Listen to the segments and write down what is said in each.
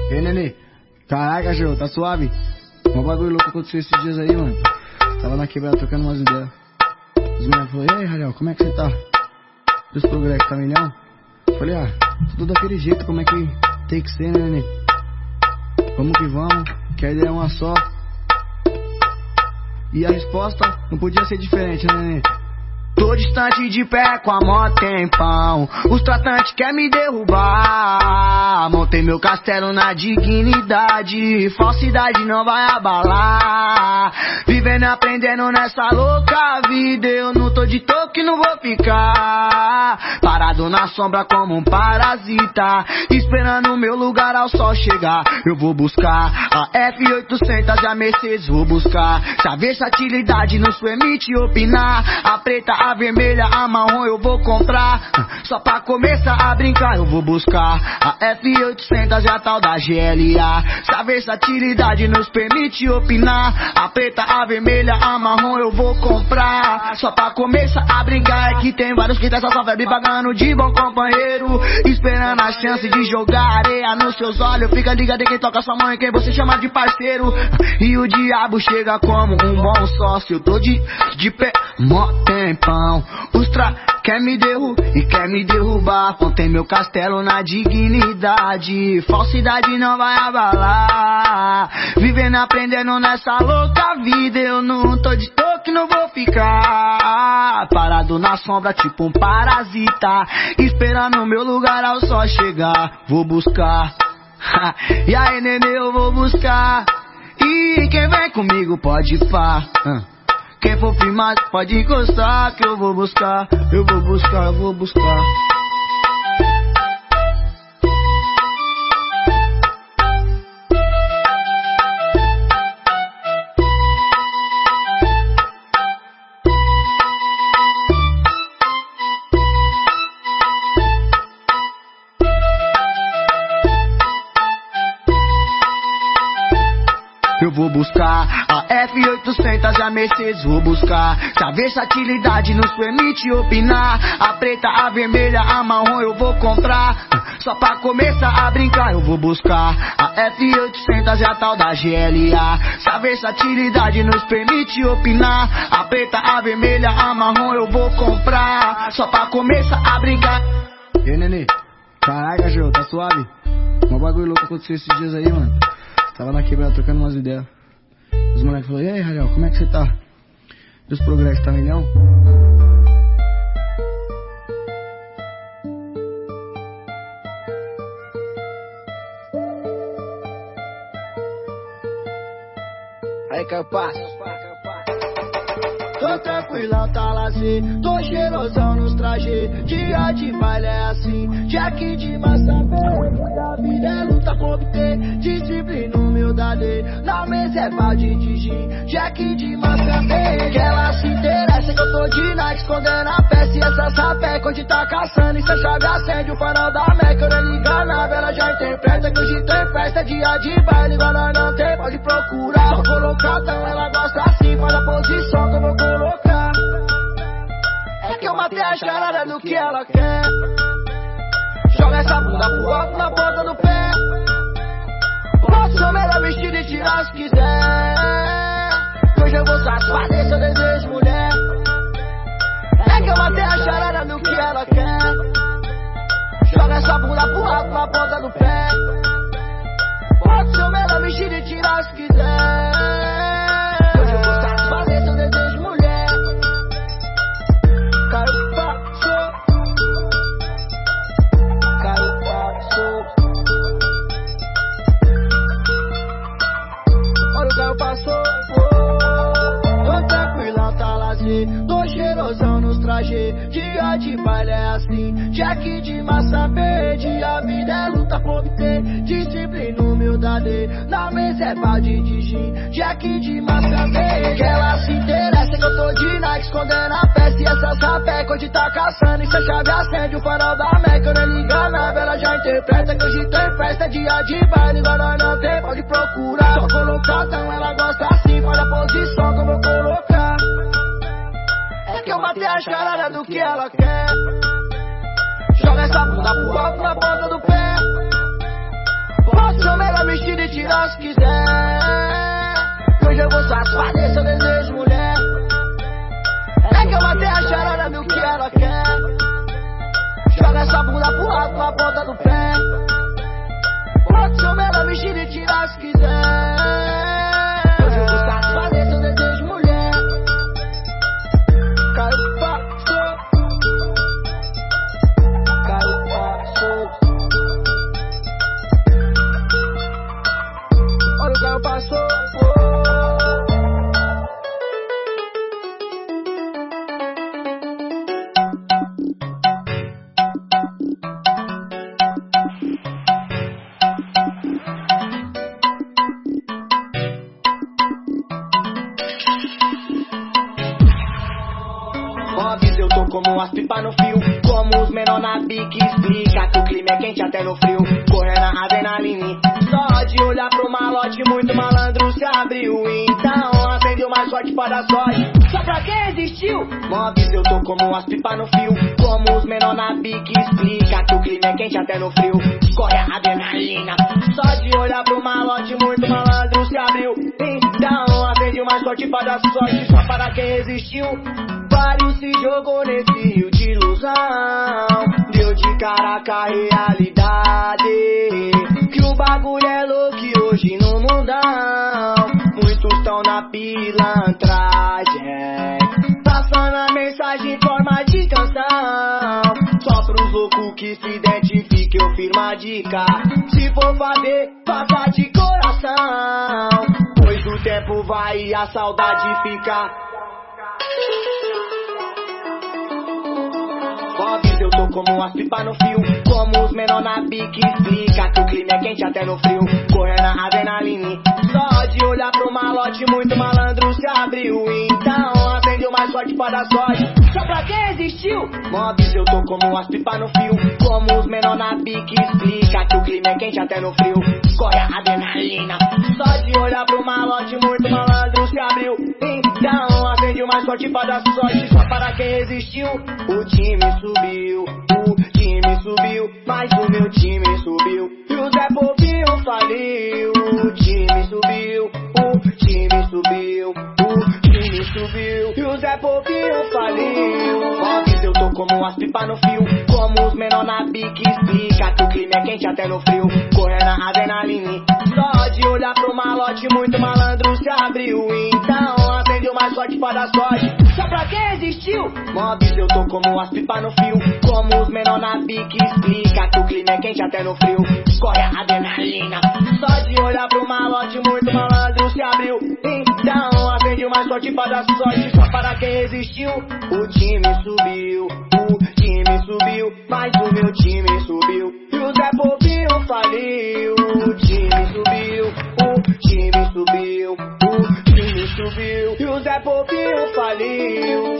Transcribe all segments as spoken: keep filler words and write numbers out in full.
Ei, Nenê. Caraca, Jô, tá suave? Um bagulho louco aconteceu esses dias aí, mano. Tava na quebrada trocando umas ideias. Os meninos falaram, e aí, Rariel, como é que você tá? Os progressos tá milhão? Falei, ah, tudo daquele jeito, como é que tem que ser, né, Nenê? Vamos que vamos, que a ideia é uma só. E a resposta não podia ser diferente, né, Nenê? Tô distante de pé com a mó tempão. Os tratantes querem me derrubar. Montei meu castelo na dignidade. Falsidade não vai abalar. Vivendo e aprendendo nessa louca vida. Eu não tô de toque, não vou ficar parado na sombra como um parasita, esperando o meu lugar ao sol chegar. Eu vou buscar a F oitocentos e a Mercedes, vou buscar. Se a versatilidade nos permite opinar, a preta, a vermelha, a marrom eu vou comprar. Só pra começar a brincar eu vou buscar a F oitocentos e a tal da G L A. Se a versatilidade nos permite opinar, a preta, a vermelha, a marrom eu vou comprar. Só pra começar a brincar é que tem vários que tá só febre pagando de bom companheiro, esperando a chance de jogar areia nos seus olhos. Fica ligado em quem toca sua mãe, quem você chama de parceiro. E o diabo chega como um bom sócio. Eu tô de, de pé, mó tempão. Os tra quer me derrubar e quer me derrubar. Montei meu castelo na dignidade. Falsidade não vai abalar. Vivendo, aprendendo nessa louca vida. Eu não tô de toque, não vou ficar parado na sombra tipo um parasita, esperando o meu lugar ao sol chegar. Vou buscar. E aí, nenê, eu vou buscar. E quem vem comigo pode pá. Quem for firmado pode encostar, que eu vou buscar. Eu vou buscar, eu vou buscar. Eu vou buscar a F oitocentos e a Mercedes, vou buscar. Se a versatilidade nos permite opinar, a preta, a vermelha, a marrom eu vou comprar. Só pra começar a brincar eu vou buscar a F oitocentos e a tal da G L A. Se a versatilidade nos permite opinar, a preta, a vermelha, a marrom eu vou comprar. Só pra começar a brincar. E aí, Nenê? Caraca, Jô, tá suave? Um bagulho louco aconteceu esses dias aí, mano. Tava na quebrada trocando umas ideias. Os moleques falaram, e aí, Rariel, como é que você tá? E os progressos tá milhão? Aí, Caio Passo. Tô tranquilão, tá lazer. Tô cheirosão nos trajes. Dia de baile é assim. Jack de massa verde. A vida é luta por obter disciplina, humildade. Na mesa é balde de gin. Jack de massa verde. Ela se interessa que eu tô de night, escondendo a peça. E essa sapeca onde tá caçando. E se a chave acende o farol da Meca. Eu nem liga na vela, já interpreta que hoje tem festa. Dia de baile, igual nós não tem, pode procurar. Só colocadão, ela gosta assim. Faz a posição que eu vou colocar. É que eu matei a charada do que ela quer. Joga essa bunda pro alto na ponta do pé. Posso ser o melhor vestido e tirar se quiser. Hoje eu vou satisfazer seu desejo, mulher. É que eu matei a charada do que ela quer. Joga essa bunda pro alto na ponta do pé. Posso ser o melhor vestido e tirar se quiser. Hoje eu vou satisfazer seu desejo, mulher. Caio Passo. Caio Passo. Olha o Caio Passo. Tô tranquilão, tá lazer. Tô cheirosão nos trajes. Dia de baile é assim. Jack de massa verde. A vida é luta por obter disciplina, humildade. Na mesa é balde de gin. Jack de massa verde. Ela se interessa que eu tô de night, escondendo a peça. E essa sapeca onde tá caçando. E se a chave acende o farol da Meca. Eu nem liga na vela, já interpreta que hoje tem festa. Dia de baile, igual nós não tem, pode procurar. Só colocadão, ela gosta assim. Faz a posição que eu vou colocar. É que eu matei a charada do que ela quer. Joga essa bunda pro alto na ponta do pé. Posso ser o melhor de tirar se quiser. Hoje eu vou satisfazer seu desejo, mulher. É que eu matei a charada, viu que ela quer. Joga essa bunda pro lado com a ponta do pé. Bota seu belo mexer de tirar se quiser. Hoje eu vou satisfazer seu desejo, mulher. Caiu passou. Caiu passou. Olha o carro passou. Eu tô como as pipas no fio, como os menor na bique. Explica que o clima é quente até no frio, correndo a adrenalina. Só de olhar pro malote, muito malandro se abriu. Então acendeu mais forte pra dar sorte, só pra quem existiu. Mobs, eu tô como as pipas no fio, como os menor na bique. Explica que o clima é quente até no frio, corre a adrenalina. Só de olhar pro malote, muito malandro se abriu. Então acendeu mais forte pra dar sorte, só para quem existiu. Vários se jogou nesse rio de ilusão, deu de cara com a realidade, que o bagulho é louco e hoje no mundão muitos tão na pilantragem, passando a mensagem em forma de canção. Só pros loucos que se identifiquem eu firmo a dica, se for fazer, faça de coração, pois o tempo vai e a saudade fica. Mobs, eu tô como as pipas no fio, como os menor na bique. Explica que o clima é quente até no frio, correndo a adrenalina. Só de olhar pro malote, muito malandro se abriu. Então acendeu mais forte pra dar sorte, só pra quem existiu. Mobs, eu tô como as pipas no fio, como os menor na bique. Explica que o clima é quente até no frio, corre a adrenalina. Só de olhar pro malote, muito malandro se abriu. Então acendeu mais forte pra dar sorte, só para quem existiu. O time subiu, o time subiu, mas o meu time subiu e o Zé Povinho faliu. O time subiu, o time subiu, o time subiu e o Zé Povinho faliu. Mobs, eu tô como as pipas no fio, como os menor na bique. Explica que o clima é quente até no frio, correndo a adrenalina. Só de olhar pro malote, muito malandro se abriu. Então acendeu mais forte pra dar sorte, só pra quem existiu. Mobs, eu tô como as pipas no fio, como os menor na bique. Explica que o clima é quente até no frio, corre a adrenalina. Só de olhar pro malote, muito malandro se abriu. Então acendeu mais forte pra dar sorte, só para quem existiu. O time subiu, o time subiu, mas o meu time subiu e o Zé Povinho faliu. O time subiu, o time subiu, o time subiu e o Zé Povinho faliu.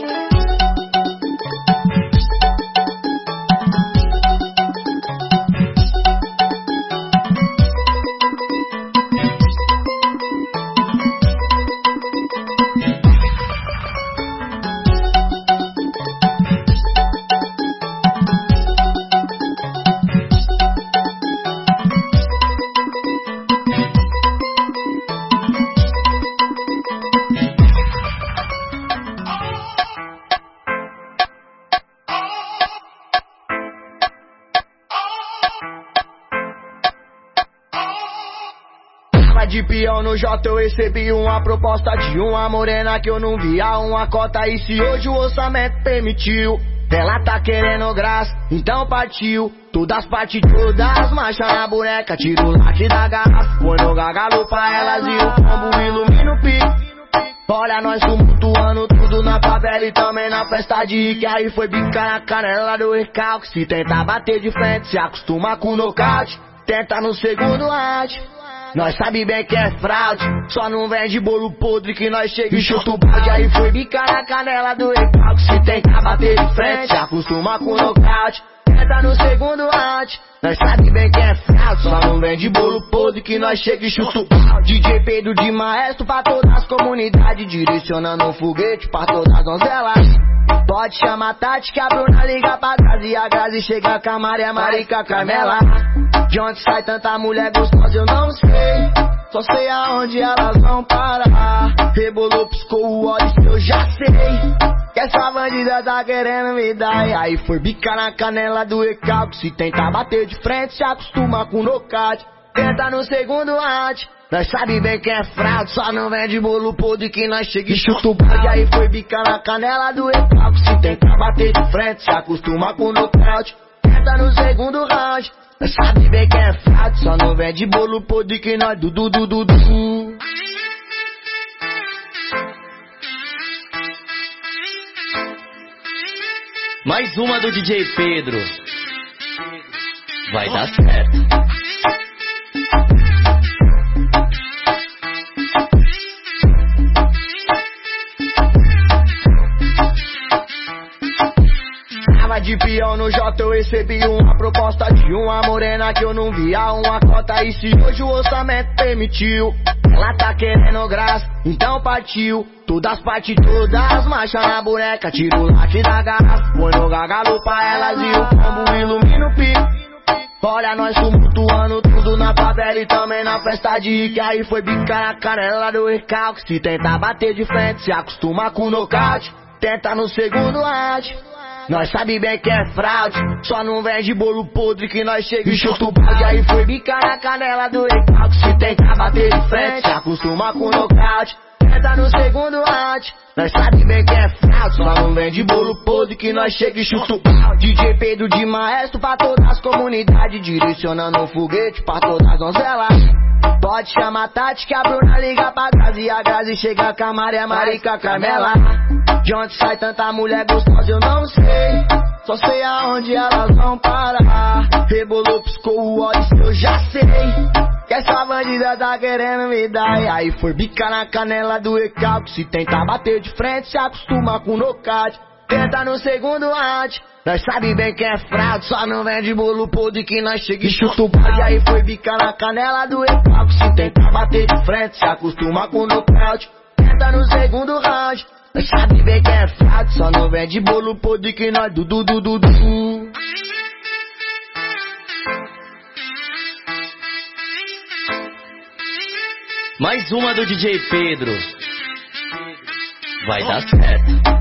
De peão no J eu recebi uma proposta de uma morena que eu não via uma cota. E se hoje o orçamento permitiu, ela tá querendo graça, então partiu. Todas as partes, todas as marchas na boneca, tira o late da garrafa, põe no gargalo pra elas e o pombo ilumina o pico. Olha nós tumultuando tudo na favela e também na festa de que aí foi bicar na canela do recalque. Se tentar bater de frente, se acostuma com o nocaute, tenta no segundo round. Nós sabe bem que é fraude, só não vende bolo podre que nós chega e chuta o balde. Aí foi bicar na canela do recalque, se tentar bater de frente, se acostuma com o nocaute, Tenta no segundo round. Nós sabe bem que é fraco, só não vende bolo podre que nós chega e chuta o pau. D J Pedro de maestro pra todas as comunidades, direcionando um foguete pra todas as donzelas. Pode chamar a Tati que a Bruna liga pra Grazi e a Grazi chega com a Maria, Marica, Carmela. De onde sai tanta mulher gostosa eu não sei, só sei aonde elas vão parar. Rebolou, piscou o olho, isso eu já sei, que essa bandida tá querendo me dar. E aí foi bicar na canela do recalque, se tentar bater de frente se acostuma com nocaute. Tenta no segundo round. Nós sabe bem que é fraco, só não vende bolo podre que nós chega e chuta o balde. Aí foi bicar na canela do recalque, se tentar bater de frente se acostuma com nocaute. Tenta no segundo round. Nós sabe bem que é fraco, só não vende bolo podre que nós du du du du du. Mais uma do D J Pedro. Vai dar certo. De peão no J eu recebi uma proposta de uma morena que eu não via uma cota. E se hoje o orçamento permitiu, ela tá querendo graça, então partiu. Todas as partes, todas marcha na boneca, tira o late da garrafa, põe no gargalo pra elas e o combo ilumina o pico. Olha nós tumultuando tudo na favela e também na festa de rico. Aí foi bicar na canela do recalque, se tentar bater de frente se acostuma com nocaute. Tenta no segundo round. Nós sabe bem que é fraude, só não vende bolo podre que nós chega e chuta o balde. Aí foi bicar na canela do recalque, se tentar bater de frente se acostuma com nocaute. Tenta no segundo round. Nós sabe bem que é fraude, só não vende bolo podre que nós chega e chuta o balde. D J Pedro de maestro pra todas as comunidades, direcionando um foguete pra todas as donzelas. Pode chamar a Tati que a Bruna liga pra Grazi e a Grazi chega com a Maria, Marica, Carmela. De onde sai tanta mulher gostosa eu não sei, só sei aonde elas vão parar. Rebolou, piscou o olho, isso eu já sei, que essa bandida tá querendo me dar. E aí foi bicar na canela do recalque, se tentar bater de frente se acostuma com nocaute. Tenta no segundo round. Nós sabe bem que é fraco, só não vende bolo podre que nós chega e chuta o balde. Aí foi bicar na canela do recalque, se tentar bater de frente se acostuma com nocaute. Tenta no segundo round. Nós sabe bem que é fraco, só não vende bolo podre que nós du du du du du. Mais uma do D J Pedro. Vai dar certo.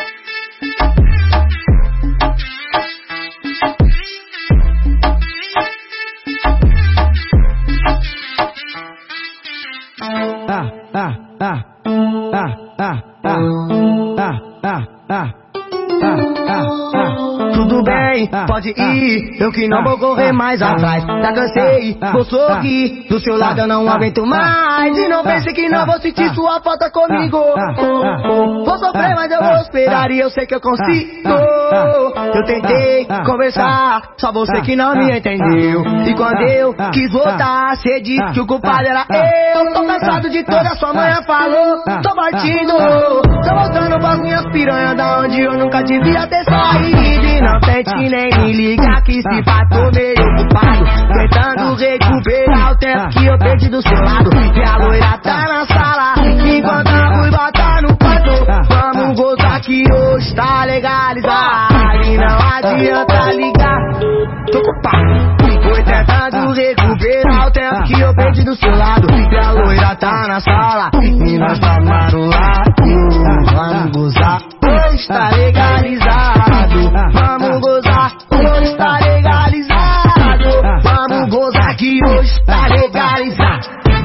Ah, ah, ah, ah, ah, ah, ah, ah, ah, ah, ah. Tudo bem, pode ir, eu que não vou correr mais atrás. Já cansei, vou sorrir, do seu lado eu não aguento mais. E não pense que não vou sentir sua falta comigo. Vou sofrer, mas eu vou esperar e eu sei que eu consigo. Eu tentei conversar, só você que não me entendeu. E quando eu quis voltar, cê disse que o culpado era eu. Tô cansado de toda sua manhã falou, tô partindo. Tô voltando pras minhas piranhas da onde eu nunca devia ter saído. E não tente nem me ligar que se pá tô meio ocupado, tentando recuperar o tempo que eu perdi do seu lado. E a loira tá na sala, enquanto a ruiva tá no quarto. Vamos gozar que hoje tá legalizado e não adianta ligar, tô ocupado. Foi tentando recuperar o tempo que eu perdi do seu lado. E a loira tá na sala e nós tá no lado. Vamos gozar, hoje tá legalizado. Vamos gozar, hoje tá legalizado. Vamos gozar que hoje tá legalizado.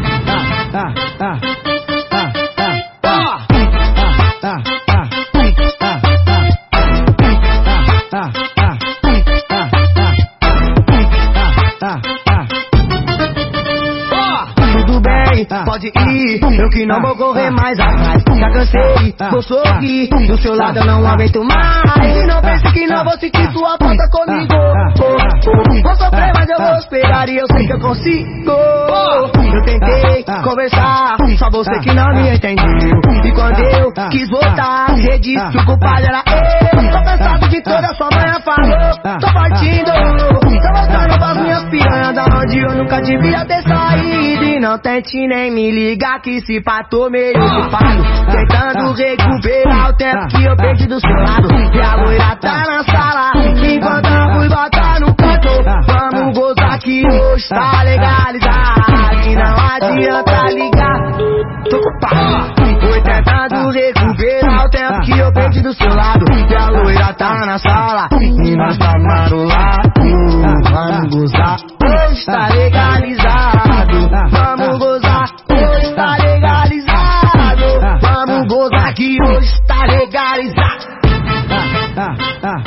Tudo bem, pode ir, eu que não vou correr mais atrás. Já cansei, vou sorrir, do seu lado eu não aguento mais. E não pense que não vou sentir sua falta comigo. Vou sofrer, mas eu vou esperar e eu sei que eu consigo. Eu tentei conversar, só você que não me entendeu. E quando eu quis voltar, você disse que o culpado era eu. Tô cansado de toda sua manhã falou, tô partindo. Tô mostrando pras minhas piranhas da onde eu nunca devia ter saído. E não tente nem me ligar que se pá tô meio ocupado, tentando recuperar o tempo que eu perdi do seu lado. E a loira tá na sala, enquanto eu fui botar no canto. Vamos gozar que hoje tá legalizado e não adianta ligar. Tô ocupado, fui tentando recuperar o tempo que eu perdi do seu lado. E a loira tá na sala e nós tá marolado. Vamos gozar, hoje tá legalizado. Vamos gozar, hoje tá legalizado. Vamos gozar que hoje tá legalizado. Ah, ah, ah.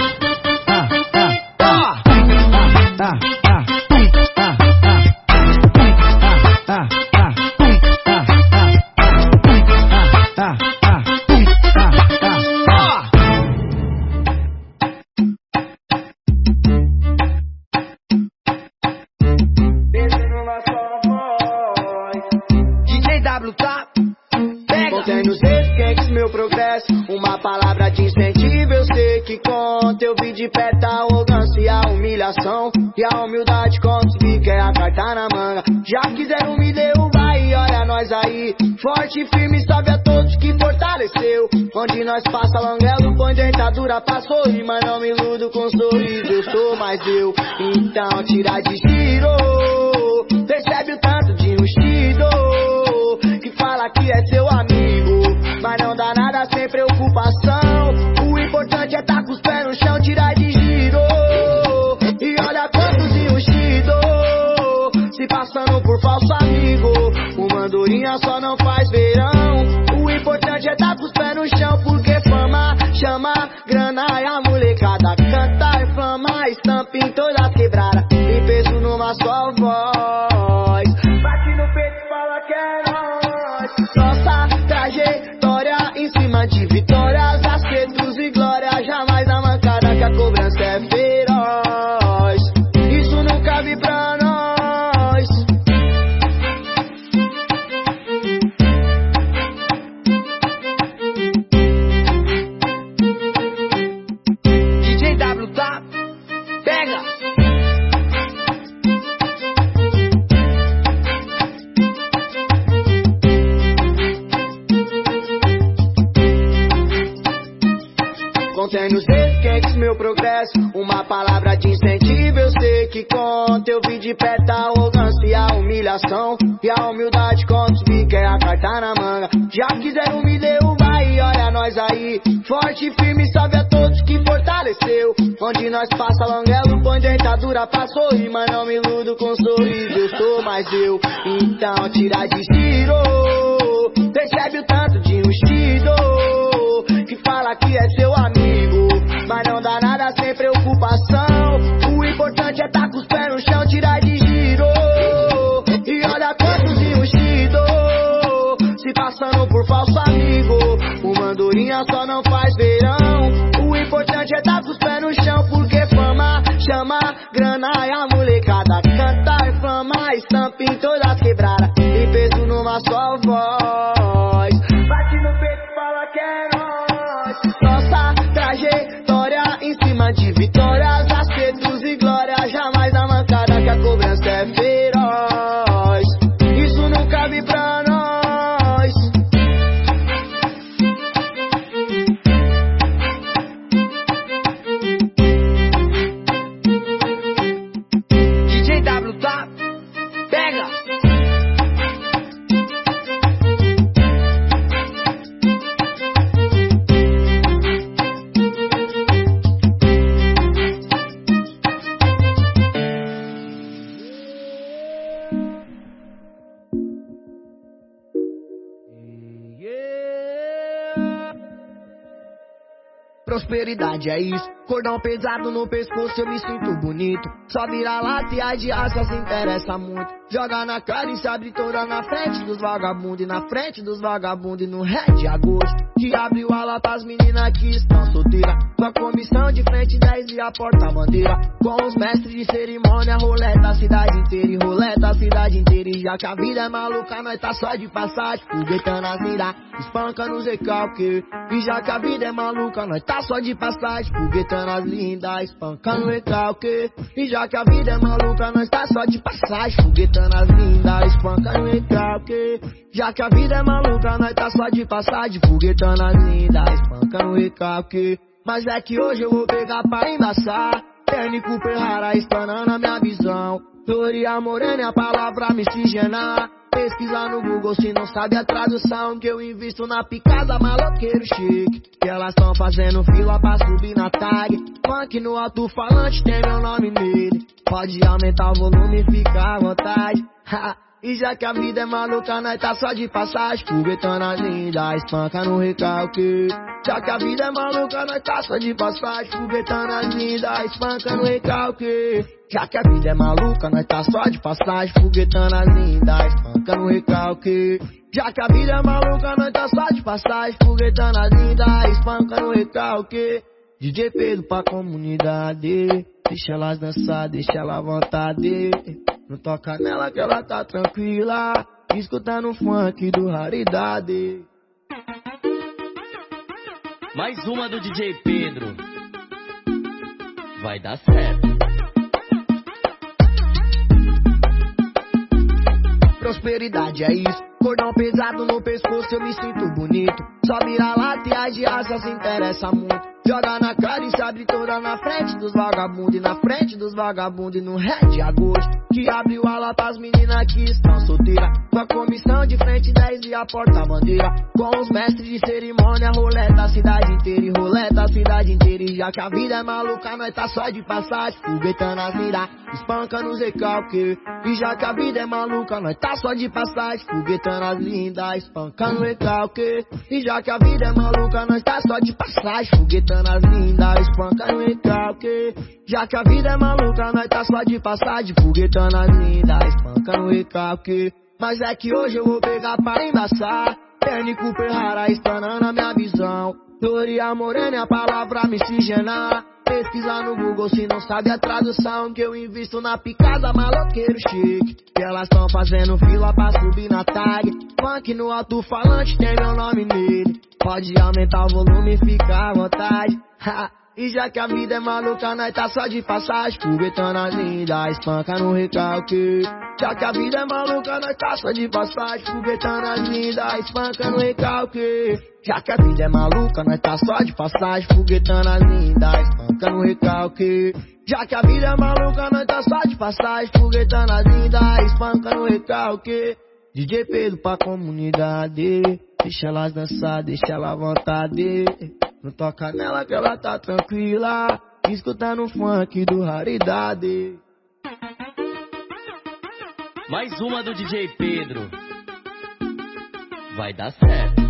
D J W tá, pega. Contém nos quentes meu progresso, uma palavra de incentivo eu sei que conta. Eu vi de perto a arrogância e a humilhação, e a humildade consegui que é a carta na manga. Já quiseram me derrubar e olha nós aí, forte e firme, sabe a todos que fortaleceu. Onde nós passa languelo, põe dentadura pra sorrir, mas não me iludo com sorriso, eu sou mais eu. Então tira de giro, percebe o tanto de rugido que fala que é seu amigo, mas não dá nada sem preocupação. O importante é tá com os pés no chão, tirar de giro. E olha quantos enrustidos se passando por falso amigo. Uma andorinha só não faz verão. O importante é tá com os pés no chão, porque fama chama grana e a molecada canta e flama, estampa em todas as quebradas e peso numa só voz. Bate no peito e fala que é nóis. Nossa trajetória em cima de vitórias, acertos e glórias, jamais na mancada que a cobrança é feroz. Isso nunca vi pra nós. D J W tá, pega. Contém nos quentes meu progresso, uma palavra de incentivo eu sei que conta. Eu vi de perto a arrogância e a humilhação, e a humildade consegui que é a carta na manga. Já quiseram me derrubar e olha nós aí, forte e firme, sabe a todos que fortaleceu. Onde nós passa languelo, põe dentadura pra sorrir, mas não me iludo com sorriso, eu sou mais eu. Então tira de giro, percebe o tanto de rugido que fala que é seu amigo, mas não dá nada sem preocupação. O importante é tá com os pés no chão, tirar de giro. E olha quantos enrustidos se passando por falso amigo. Uma andorinha só não faz verão. O importante é tá com os pés no chão, porque fama chama grana e a molecada canta e flama, estampa em todas as quebradas e peso numa só voz. Bate no peito e fala que é nóis. Nossa trajetória em cima de vitórias, acertos e glórias, jamais na mancada que a cobrança é feroz. Isso nunca vi pra nós. D J W tá, pega. Prosperidade é isso, cordão pesado no pescoço, eu me sinto bonito. Só vira lata e a de aço se interessa muito. Joga na cara e se abre toda na frente dos vagabundos. E na frente dos vagabundos e no Red Agosto, que abriu a lata as meninas que estão solteiras. Com a comissão de frente dez e a porta-bandeira. Com os mestres de cerimônia, roleta a cidade inteira. E roleta a cidade inteira. E já que a vida é maluca, nós tá só de passagem, foguetando as lindas, espanca nos recalque. E já que a vida é maluca, nós tá só de passagem, foguetando as lindas, espancando o recalque. E já que a vida é maluca, nós tá só de passagem, foguetando as lindas, espancando o recalque. Já que a vida é maluca, nós tá só de passagem, foguetando as lindas, espancando o recalque. Mas é que hoje eu vou pegar pra embaçar, Terno Cooper rara, espanando a minha visão. Gloria morena é a palavra miscigenar. Pesquisar no Google se não sabe a tradução, que eu invisto na picada maloqueiro chique. Que elas tão fazendo fila pra subir na tag. Funk no alto-falante tem meu nome nele. Pode aumentar o volume e ficar à vontade. E já que a vida é maluca, nós tá só de passagem, foguetando as lindas, espanca no recalque. Já que a vida é maluca, nós tá só de passagem, foguetando as lindas, espanca no recalque. Já que a vida é maluca, nós tá só de passagem, foguetando as lindas, espanca no recalque. Já que a vida é maluca, nós tá só de passagem, foguetando as lindas, espanca no recalque. D J Pedro pra comunidade, deixa elas dançar, deixa ela à vontade. Não toca nela que ela tá tranquila, escutando o funk do Raridade. Mais uma do D J Pedro. Vai dar certo. Prosperidade é isso, cordão pesado no pescoço, eu me sinto bonito. Só vira lata e a de asa se interessa muito. Joga na cara e se abre toda na frente dos vagabundos. E na frente dos vagabundos e no Red Agosto, que abriu a lata as meninas que estão solteiras. Com a comissão de frente dez e a porta-bandeira. Com os mestres de cerimônia, roleta a cidade inteira. E roleta a cidade inteira. E já que a vida é maluca, nós tá só de passagem, foguetando as lindas, espanca nos recalque. E já que a vida é maluca, nós tá só de passagem, foguetando as lindas, espancando o recalque. E já que a vida é maluca, nós tá só de passagem, foguetando as lindas, espancando o recalque. Já que a vida é maluca, nós tá só de passagem, foguetando as lindas, espancando o recalque. Mas é que hoje eu vou pegar pra embaçar, Terno Cooper rara, espanando a minha visão. Gloria morena é a palavra miscigenar. Pesquisar no Google se não sabe a tradução, que eu invisto na picada maloqueiro chique. Que elas tão fazendo fila pra subir na tag. Funk no alto-falante tem meu nome nele. Pode aumentar o volume e ficar à vontade. E já que a vida é maluca, nós tá só de passagem, foguetando as lindas, espanca no recalque. Já que a vida é maluca, nós tá só de passagem, foguetando as lindas, espanca no recalque. Já que a vida é maluca, nós tá só de passagem, foguetando as lindas, espanca no recalque. Já que a vida é maluca, nós tá só de passagem, foguetando as lindas, espanca no recalque. D J Pedro pra comunidade, deixa elas dançar, deixa ela à vontade. Não toca nela que ela tá tranquila, escutando o funk do Raridade. Mais uma do D J Pedro. Vai dar certo.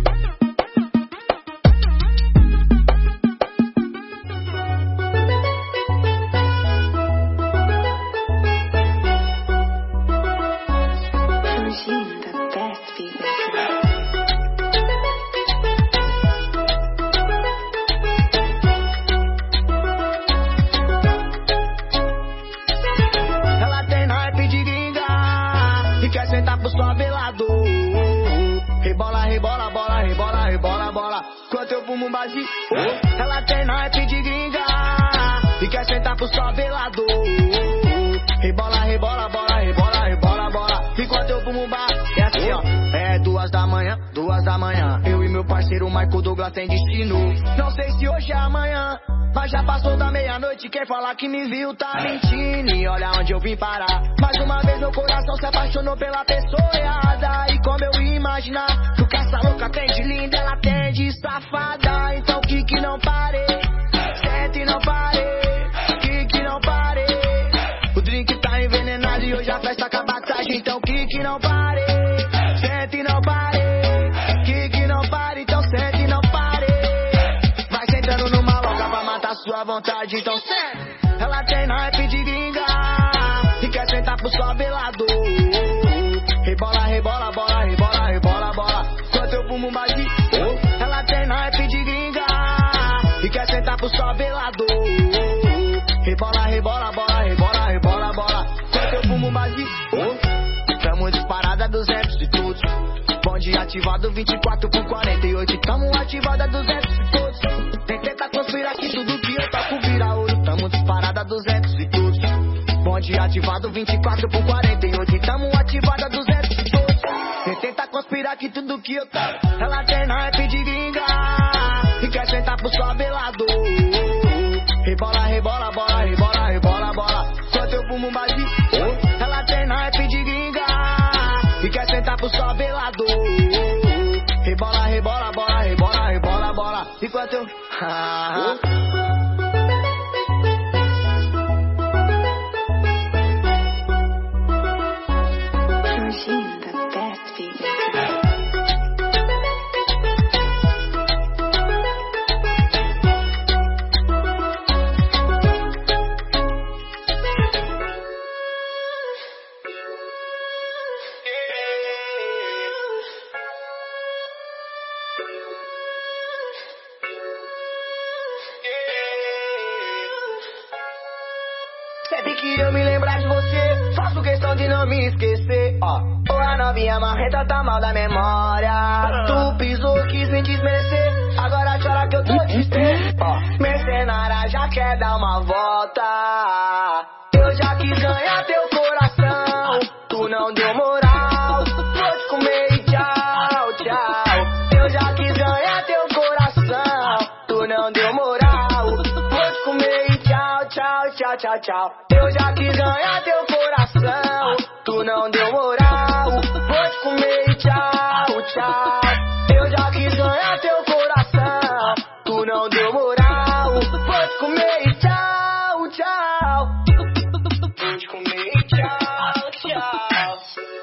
Rebola, rebola, bola, rebola, rebola, bola. Quanto eu fumo um baseado. Ela tem naipe de gringa e quer sentar pro favelador. Rebola, rebola, bola, rebola, rebola, bola. Enquanto eu fumo um bar, é assim ó. É duas da manhã, duas da manhã. Eu e meu parceiro Michael Douglas tem destino. Não sei se hoje é amanhã, mas já passou da meia-noite. Quem falar que me viu tá mentindo. E olha onde eu vim parar. Mais uma vez meu coração se apaixonou pela pessoa errada. E como eu ia imaginar que o que essa louca tem de linda, ela tem de safada. Então que que não pare, sente e não pare, que que não pare. O drink tá envenenado e hoje a festa acaba tarde. Então que que não pare, sente e não pare, que que não pare. Então sente e não pare. Vai sentando numa loga, vontade, então senta. Ela tem naipe de gringa e quer sentar pro favelador. Rebola, rebola, bola, rebola, rebola, bola. Quanto eu fumo baixinho. Ela tem naipe de gringa e quer sentar pro favelador. Rebola, rebola, bola, rebola, rebola, bola. Quanto eu fumo baixinho. Tamo disparada duzentos e todos. Bonde ativado vinte e quatro por quarenta e oito. Tamo ativada duzentos e todos. Tem tenta conspirar que tudo que eu toco vira ouro. Tamo disparada duzentos e todos. Bonde ativado vinte e quatro por quarenta e oito. Tamo ativada duzentos e todos. Tem tenta conspirar que tudo que eu toco. Ela tem naipe de gringa e quer sentar pro favelador. Rebola, rebola, bola, rebola, rebola, bola. Quanto eu fumo baixinho. Ela tem naipe de gringa e quer sentar pro favelador. Rebola, rebola, bola, rebola, rebola, bola. Enquanto eu... Sempre que eu me lembrar de você, faço questão de não me esquecer. Ó, oh, a novinha marreta tá mal da memória. Tu pisou, quis me desmerecer, agora chora que eu tô triste. Ó, oh, mercenária já quer dar uma volta. Eu já quis ganhar teu coração, tu não deu moral. Vou te comer e tchau, tchau. Eu já quis ganhar teu coração, tu não deu moral. Vou te comer e tchau, tchau, tchau, tchau, tchau. Eu já quis ganhar teu coração, tu não deu moral. Vou te comer e tchau, tchau. Eu já quis ganhar teu coração, tu não deu moral. Vou te comer e tchau, tchau. Vou te comer e tchau, tchau.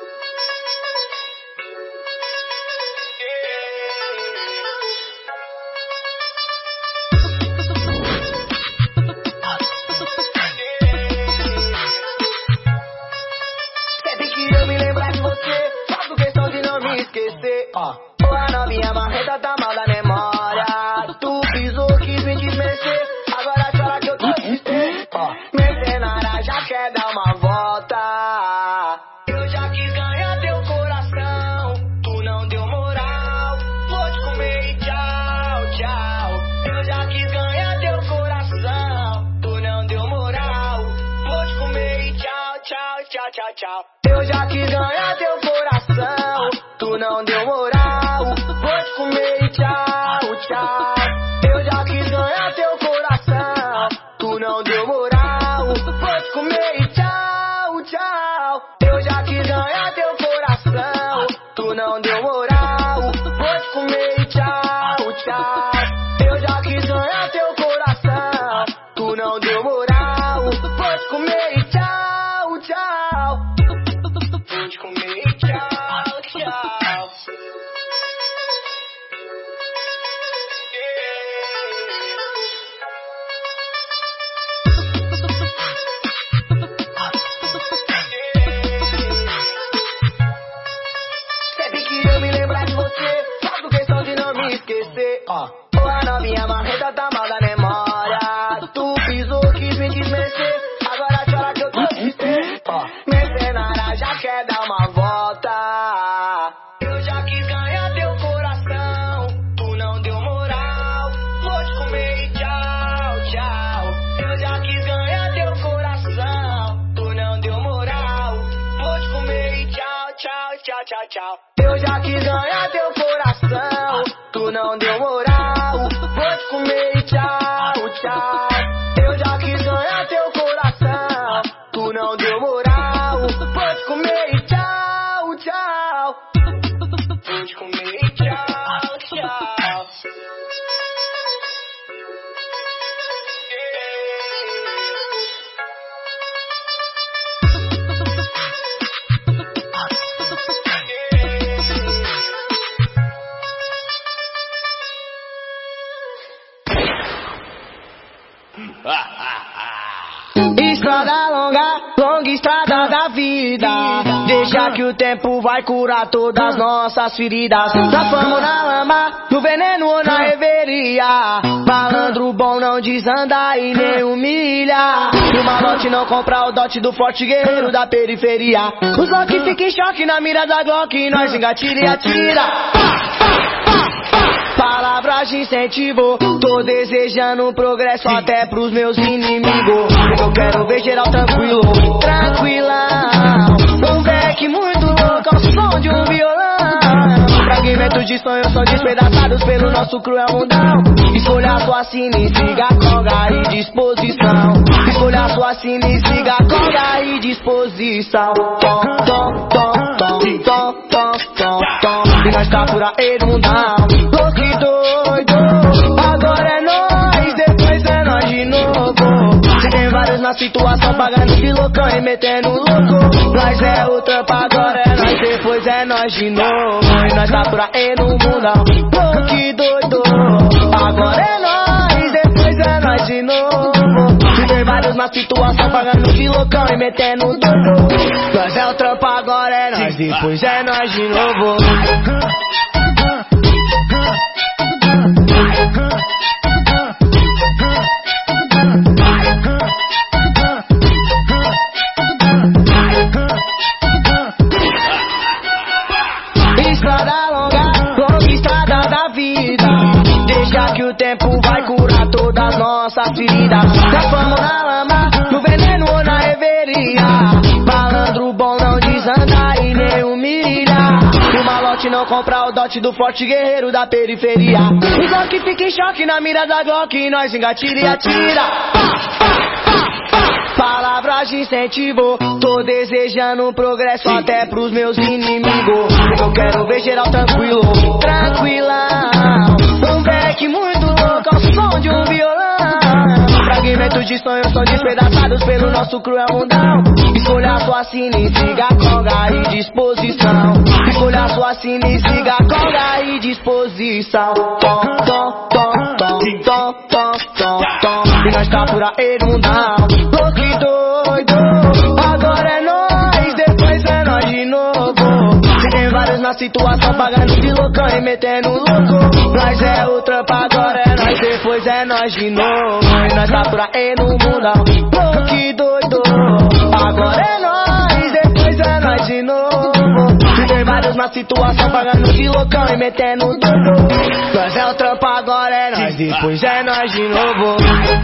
Ó, oh, a novinha marreta tá mal da memória. Tu pisou, quis me desmerecer, agora chora que eu tô triste. Ó, oh, mercenária já quer dar uma volta. Eu já quis ganhar teu coração, tu não deu moral. Vou te comer e tchau, tchau. Eu já quis ganhar teu coração, tu não deu moral. Vou te comer e tchau, tchau, tchau, tchau, tchau. Eu já quis ganhar teu coração, tu não deu moral. Vou te comer e tchau, tchau. Eu já quis ganhar teu coração, tu não deu moral. Vou te comer e tchau, tchau. Eu já quis ganhar teu coração, tu não deu moral. Vou te comer e tchau, tchau. Eu já quis ganhar teu coração, tu não deu moral. Vou te comer e tchau, tchau. Vou te comer e tchau, tchau. Sempre que eu me lembrar de você, faço questão de não me esquecer. Ó, oh, oh, a novinha marreta tá mal da memória. Tu pisou, quis me desmerecer, agora chora que eu tô triste. Ó, oh, mercenária já quer dar uma volta. Eu já quis ganhar teu coração, tu não deu moral. Vou te comer e tchau, tchau. Eu já quis ganhar teu coração, tu não deu moral. Vou te comer e tchau, tchau, tchau, tchau, tchau. Eu já quis ganhar teu coração, tu não deu moral. Vou te comer e tchau, tchau. Eu já quis ganhar teu coração, tu não deu moral. Vou te comer e tchau, tchau. Vou te comer e tchau, tchau. estrada da vida. Deixa que o tempo vai curar todas nossas feridas. Na fama ou na lama, no veneno ou na reveria. Malandro bom não desanda e nem humilha. O malote não compra o dote do forte guerreiro da periferia. Os Glock ficam em choque na mira da Glock e nós engatilha e atira. Palavras de incentivo, tô desejando progresso até pros meus inimigos. Eu quero ver geral tranquilo, tranquilão. Um beck muito louco ao som de um violão. Fragmentos de sonhos são despedaçados pelo nosso cruel mundão. Escolha sua sina e siga conga e disposição. Escolha sua sina e siga conga e disposição. Tom, tom, tom, tom, tom, tom, tom, tom. E nós tá por aí no mundão. Que doido, agora é nós, depois é nós de novo. Se tem vários na situação, pagando de loucão e metendo louco. Nós é o trampo, agora é nós, depois é nós de novo. E nós tá por aí no mundão. Oh, que doido, agora é nós, depois é nós de novo. Se tem vários na situação, pagando de loucão e metendo doido. Nós é o trampo, agora é nós, depois é nós de novo. Estrada longa, longa estrada da vida. Deixa que o tempo vai curar todas nossas feridas. Na fama ou na lama, no veneno ou na reveria. Malandro bom não desanda e nem humilha. O malote não compra o dote do forte guerreiro da periferia. Os Glock ficam em choque na mira da Glock e nós engatilha e atira. Palavras de incentivo, tô desejando progresso até pros meus inimigos. Eu quero ver geral tranquilo, tranquilão. Um beck muito louco ao som de um violão. Fragmentos de sonhos são despedaçados pelo nosso cruel mundão. Escolha sua sina e siga conga e disposição. Escolha sua sina e siga conga e disposição. Tom, tom, tom, tom, tom, tom, tom, tom. E nós tá por aí no mundão. Oh, que doido, agora é nós, depois é nós de novo. Se tem vários na situação, pagando de loucão e metendo louco. Nós é o trampo, agora é nós, depois é nós de novo. E nós tá por aí no mundão. Oh, que doido, agora é nós, depois é nós de novo. Se tem vários na situação, pagando de loucão e metendo doido. Nós é o trampo, agora é nós, depois é nós de novo.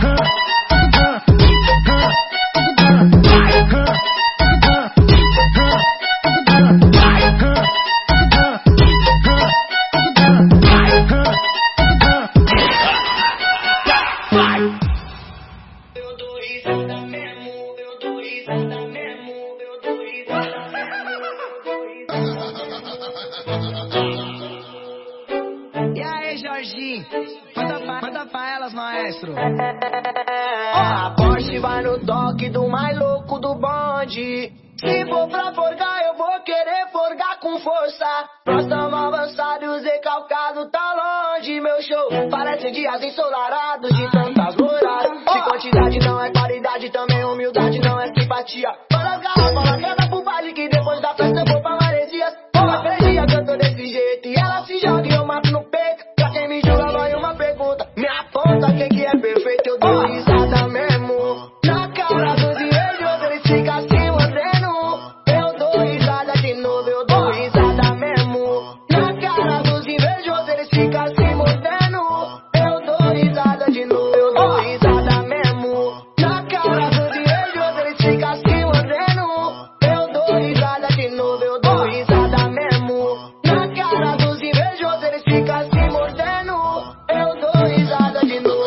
E aí, Jorginho, manda pra, manda pra elas, maestro. Ó, a Porsche vai no toque do mais louco do bonde. Se for pra forgar, eu vou querer forgar com força. Nós tamo avançado e o Zé Calcado tá longe. Meu show parece dias ensolarados de tantas loiras. Se quantidade não é qualidade, também humildade não é simpatia. Bora as garrafas, lacrada pro baile que depois da festa eu vou pra Maresias. Uma freguia que eu tô desse jeito e ela se joga e eu mato no peito. Pra quem me julga vai uma pergunta, me aponta quem que é perfeito. Eu dou risada mesmo na cara dos invejosos, eles ficam assim mordendo. Eu dou risada de novo, eu dou risada mesmo na cara dos invejosos, eles ficam assim mordendo. Eu dou risada de novo, eu dou risada mesmo na cara dos invejosos, eles ficam assim mordendo. Eu dou risada de novo, eu dou risada mesmo na cara dos invejosos, eles ficam assim mordendo. Eu dou risada de novo.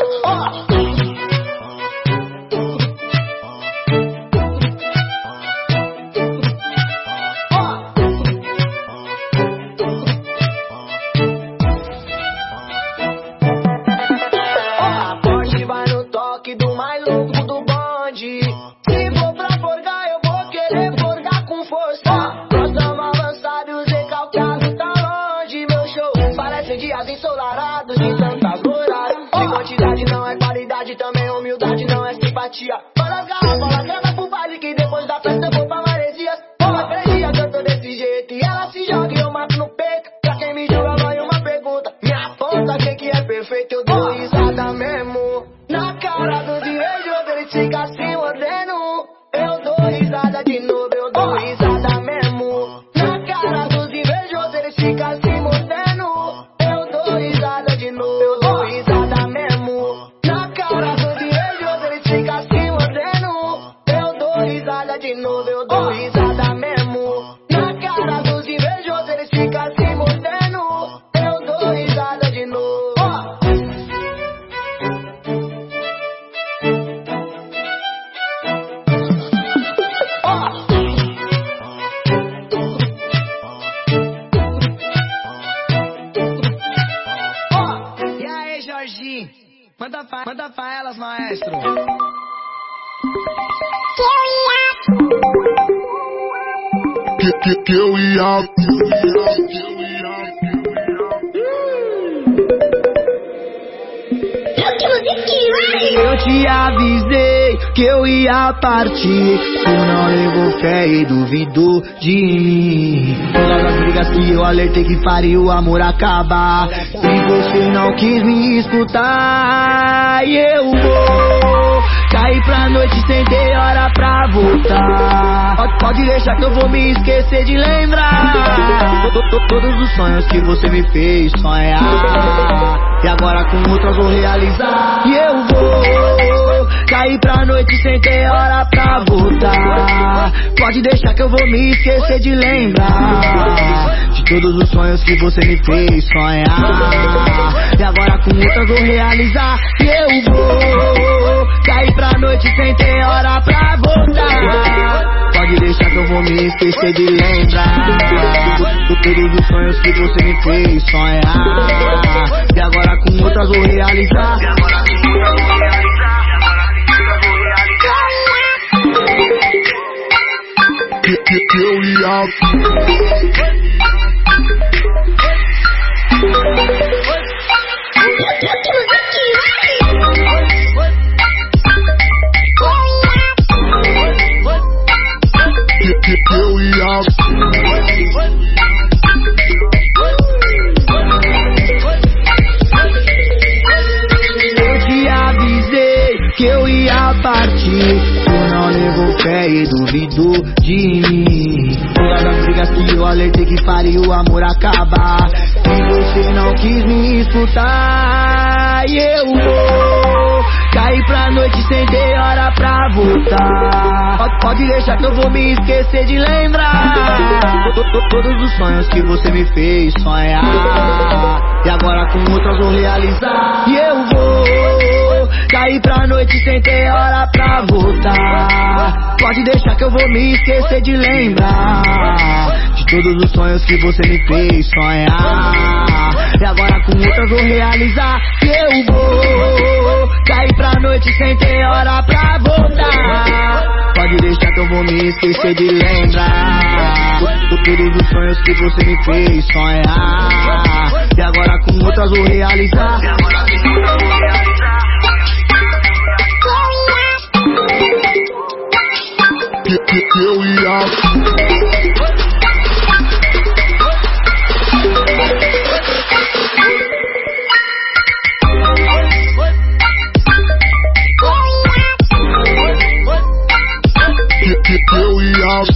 A Porsche vai no toque do mais louco do bonde. Se for pra forgar, eu vou querer forgar com força. Nós tamo avançado e o Zé Calcado tá longe. Meu show parece dias ensolarados de tantas loiras. Se quantidade não é qualidade, também humildade não é simpatia. Bora as garrafas, lacrada pro baile que depois da festa eu vou fica se mordendo, eu dou risada de novo. E aí, Jorginho, manda fa, manda fa elas, maestro. Que, que, que eu ia. Eu te avisei que eu ia partir. Tu não levou fé e duvidou de mim. Todas as brigas que eu alertei que faria o amor acabar, e você não quis me escutar. E eu vou cair pra noite sem ter hora pra voltar. Pode, pode deixar que eu vou me esquecer de lembrar todos os sonhos que você me fez sonhar, e agora com outras vou realizar. E eu vou cair pra noite sem ter hora pra voltar. Pode deixar que eu vou me esquecer de lembrar de todos os sonhos que você me fez sonhar, e agora com outras vou realizar. E eu vou cair pra noite sem ter hora pra voltar. Pode deixar que eu vou me esquecer de lembrar de todos os sonhos que você me fez sonhar, e agora com outras vou realizar. E agora com outras vou realizar. Que, que, que eu ia. Que, que, que eu ia. Eu te avisei que eu ia partir. Tu não levou fé e duvidou de mim. Todas as brigas que eu alertei que faria o amor acabar, e você não quis me escutar. E eu vou cair pra noite sem ter hora pra voltar. Pode, pode deixar que eu vou me esquecer de lembrar todos os sonhos que você me fez sonhar, e agora com outras vou realizar. E eu vou cair pra noite sem ter hora pra voltar. Pode deixar que eu vou me esquecer de lembrar de todos os sonhos que você me fez sonhar, e agora com outras vou realizar. E eu vou cair pra noite sem ter hora pra voltar. Pode deixar que eu vou me esquecer de lembrar de todos os sonhos que você me fez sonhar, e agora com outras vou realizar. E agora com outras vou realizar. Que, que, que eu ia. Que, que, que eu ia.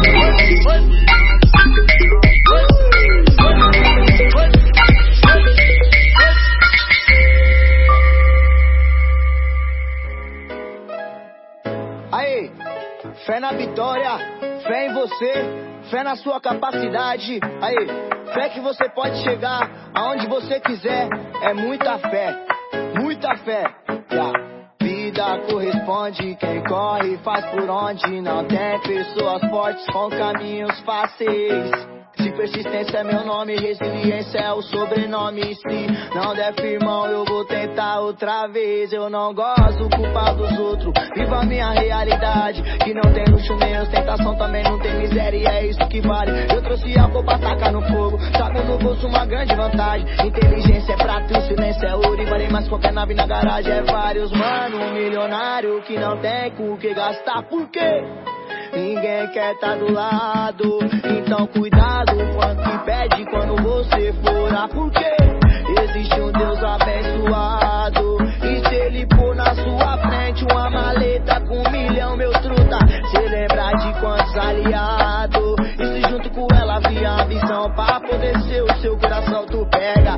Aí, fé na vitória, fé em você, fé na sua capacidade. Aí, fé que você pode chegar aonde você quiser. É muita fé, muita fé. Yeah. Vida corresponde, quem corre faz por onde. Não tem pessoas fortes com caminhos fáceis. Se persistência é meu nome, resiliência é o sobrenome. Se não der firmão, eu vou tentar outra vez. Eu não gosto do culpar dos outros, viva a minha realidade. Que não tem luxo nem ostentação, também não tem miséria, e é isso que vale. Eu trouxe álcool pra tacar no fogo, sabe no bolso uma grande vantagem. Inteligência é prata e o silêncio é ouro, e vale mais qualquer nave na garagem. É vários mano, um milionário que não tem com o que gastar. Por quê? Ninguém quer tá do lado, então cuidado quanto que pede quando você for lá. Porque existe um Deus abençoado, e se ele pôr na sua frente uma maleta com um milhão, meu truta, cê lembra de quantos aliados? E se junto com ela via ambição pra poder ser o seu coração, tu pega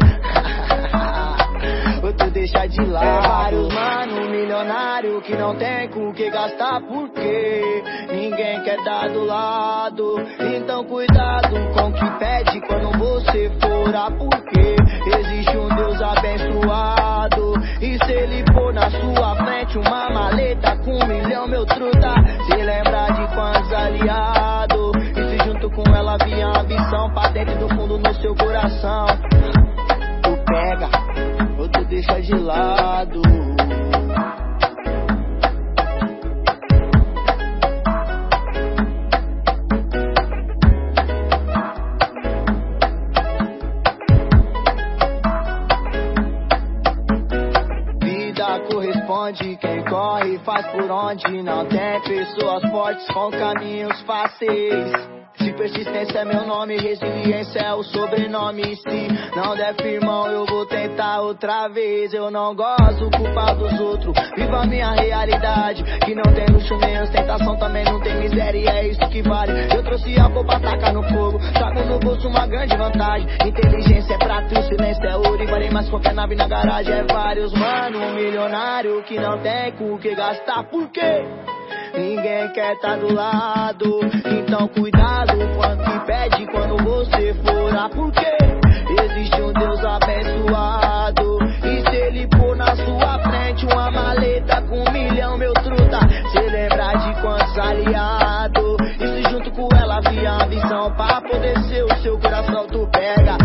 ou tu deixa de lado. É vários mano, milionário que não tem com o que gastar. Porque ninguém quer dar do lado, então cuidado com o que pede quando você você fora, porque existe um Deus abençoado. E se ele pôr na sua frente uma maleta com um milhão, meu truta, se lembra de quantos aliados. E se junto com ela vinha ambição pra dentro do fundo no seu coração, tu pega ou tu deixa de lado. Corresponde quem corre, faz por onde. Não tem pessoas fortes com caminhos fáceis. Se persistência é meu nome, resiliência é o sobrenome. Se não der firmão, eu vou tentar outra vez. Eu não gosto culpar dos outros, viva a minha realidade. Que não tem luxo nem ostentação, também não tem miséria, e é isso que vale. Eu trouxe álcool pra tacar no fogo, trago no bolso uma grande vantagem. Inteligência é prata e o silêncio é ouro. E varei mais qualquer nave na garagem. É vários mano, um milionário que não tem com o que gastar. Por quê? Ninguém quer tá do lado. Então cuidado quando te pede quando você for. Porque existe um Deus abençoado. E se ele pôr na sua frente uma maleta com um milhão, meu truta, cê lembra de quantos aliados. E se junto com ela via a visão pra poder ser o seu coração, tu pega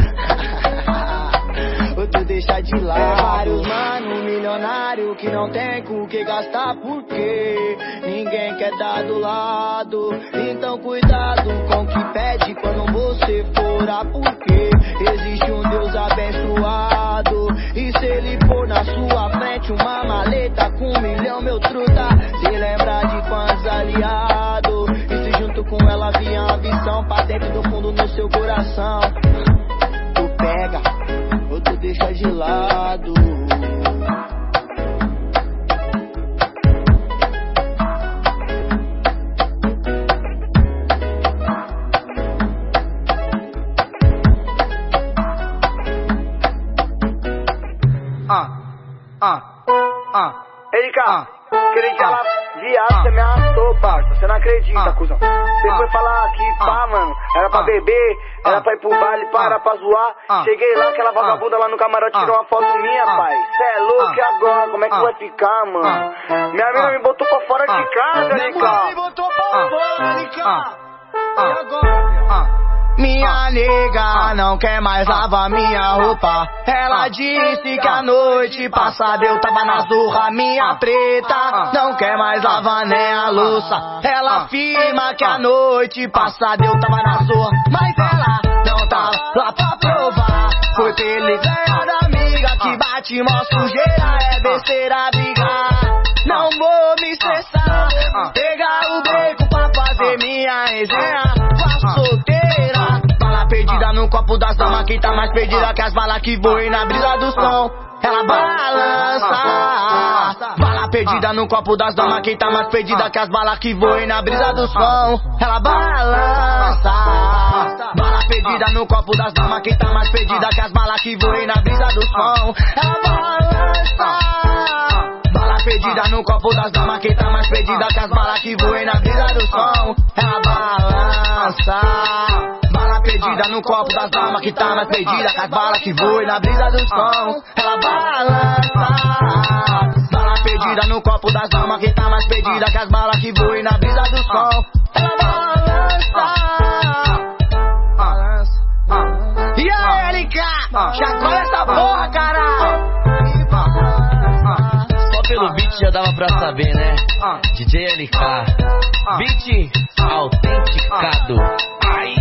ou tu deixa de lado. É vários mano, milionário que não tem com o que gastar. Porque ninguém quer dar do lado. Então cuidado com o que pede quando você for. Porque existe um Deus abençoado. E se ele pôr na sua frente uma maleta com um milhão, meu truta, se lembra de quantos aliados. E se junto com ela vinha a ambição pra dentro do fundo no seu coração, tu pega ou tu deixa de lado. Ah, ah, ah. Erika, ah, aquele dia ah, lá, viado, ah, você me arrastou, parça. Você não acredita, ah, cuzão. Você ah, foi falar aqui, ah, pá, mano. Era pra ah, beber, era ah, pra ir pro baile, pá, ah, era pra zoar. ah, Cheguei lá, aquela vagabunda lá no camarote ah, tirou uma foto minha, ah, pai. Cê é louco, ah, e agora? Como é que ah, vai ficar, mano? ah, Minha mina ah, me botou pra fora ah, de casa, minha Erika. mulher Me botou pra ah, fora, Erika. ah, E ah, agora, ah. minha Ah, nega ah, não quer mais ah, lavar minha roupa. Ela ah, disse que ah, a noite passada eu tava na zorra, minha ah, preta ah, não quer mais ah, lavar nem a louça. Ela ah, afirma que ah, a noite passada eu tava na zorra, mas ela não tava lá pra provar. Foi pela ideia da amiga que bate mó sujeira, é besteira brigar. Não vou me estressar, pegar o beco pra fazer minha resenha com a solteira. Bala perdida no copo das damas que tá mais perdida que as balas que voem na brisa do som. Ela balança. Bala perdida no copo das damas que tá mais perdida que as balas que voem na brisa do som. Ela balança. Bala perdida no copo das damas que tá mais perdida que as balas que voem na brisa do som. Ela balança. Bala perdida no copo das damas que tá mais perdida que as balas que voem na brisa do som. Ela balança. Bala perdida no copo das damas que tá mais perdida que as balas que voem na brisa do som. Ela balança. Bala perdida no copo das damas que tá mais perdida que as balas que voem na brisa do som. Ela balança. E aí, Erika? Chacoalha essa porra, caralho. Pelo beat já dava pra saber, né? D J L K, beat autenticado. Ai.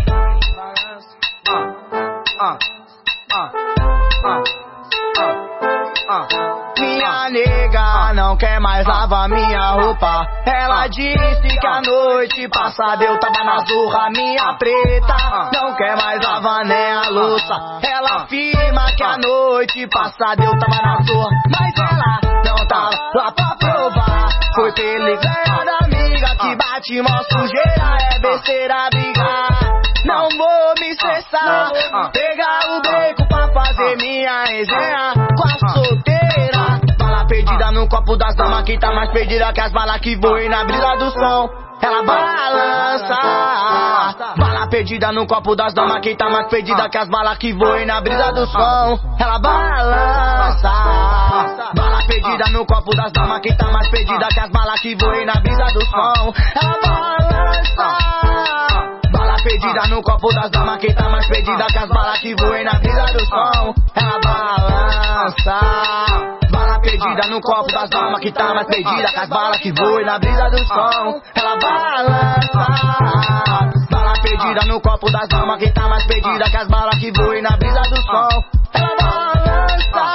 Minha nega não quer mais lavar minha roupa. Ela disse que a noite passada eu tava na zorra, minha preta não quer mais lavar nem a louça. Ela afirma que a noite passada eu tava na zorra, mas ela não tava lá pra provar. Foi pela ideia da amiga que bate mó sujeira, é besteira brigar. Não vou me estressar, pegar o beco pra fazer minha resenha com a solteira. Bala perdida no copo das damas que tá mais perdida que as balas que voem na brisa do som. ela balança. Bala perdida no copo das damas, quem tá mais perdida que as balas que voem na brisa do som. Ela balança. Bala perdida no copo das damas, quem tá mais perdida que as balas que voem na brisa do som. Ela balança. Bala perdida no copo das damas, quem tá mais perdida que as balas que voem na brisa do som. Ela balança. Bala perdida no copo das damas, que tá mais perdida que as balas que voem na brisa do som. Ela balança. Bala perdida no copo das damas, que tá mais perdida que as balas que voem na brisa do som. Ela balança.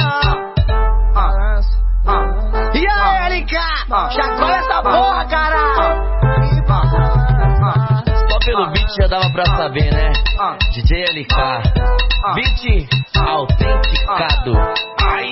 E aí, L K? Chacoalha essa porra, caralho. Só pelo beat já dava pra saber, né? D J L K, beat autenticado. Ai.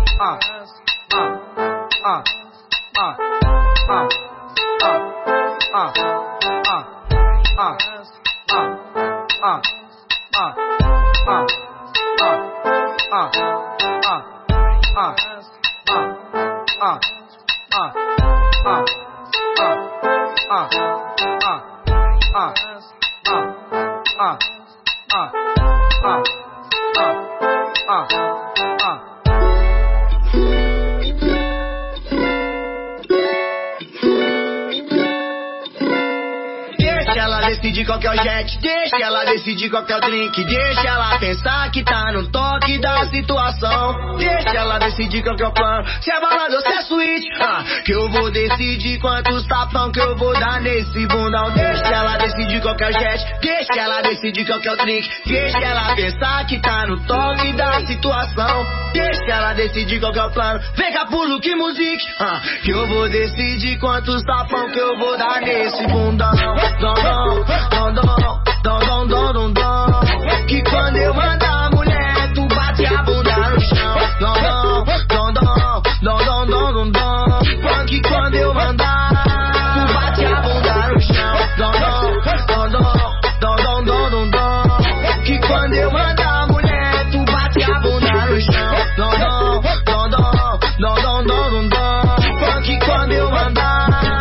Deixa ela decidir qual que é o jet, deixa ela decidir qual que é o drink, deixa ela pensar que tá no toque da situação. Deixa ela decidir qual que é o plano, se é balada ou se é suíte, ah, que eu vou decidir quantos tapão que eu vou dar nesse bundão. Deixa ela decidir qual que é o jet, deixa ela decidir qual que é o drink, deixa ela pensar que tá no toque da situação. Deixa ela decidir qual que é o plano, vem cá pro Luke Music, ah, que eu vou decidir quantos tapão que eu vou dar nesse bundão. Dom, dom, dom, dom, dom, dom, dom, dom. Que quando eu mandar a mulher, tu bate a bunda no chão. Dom, dom, dom, dom, dom, dom, dom, dom. Que quando eu mandar, tu bate a bunda no chão. Dom, dom, dom, dom, dom, dom, dom, dom. Que quando eu mandar a mulher, tu bate a bunda no chão. Dom, dom, dom, dom, dom, dom, dom, dom. Que quando eu mandar.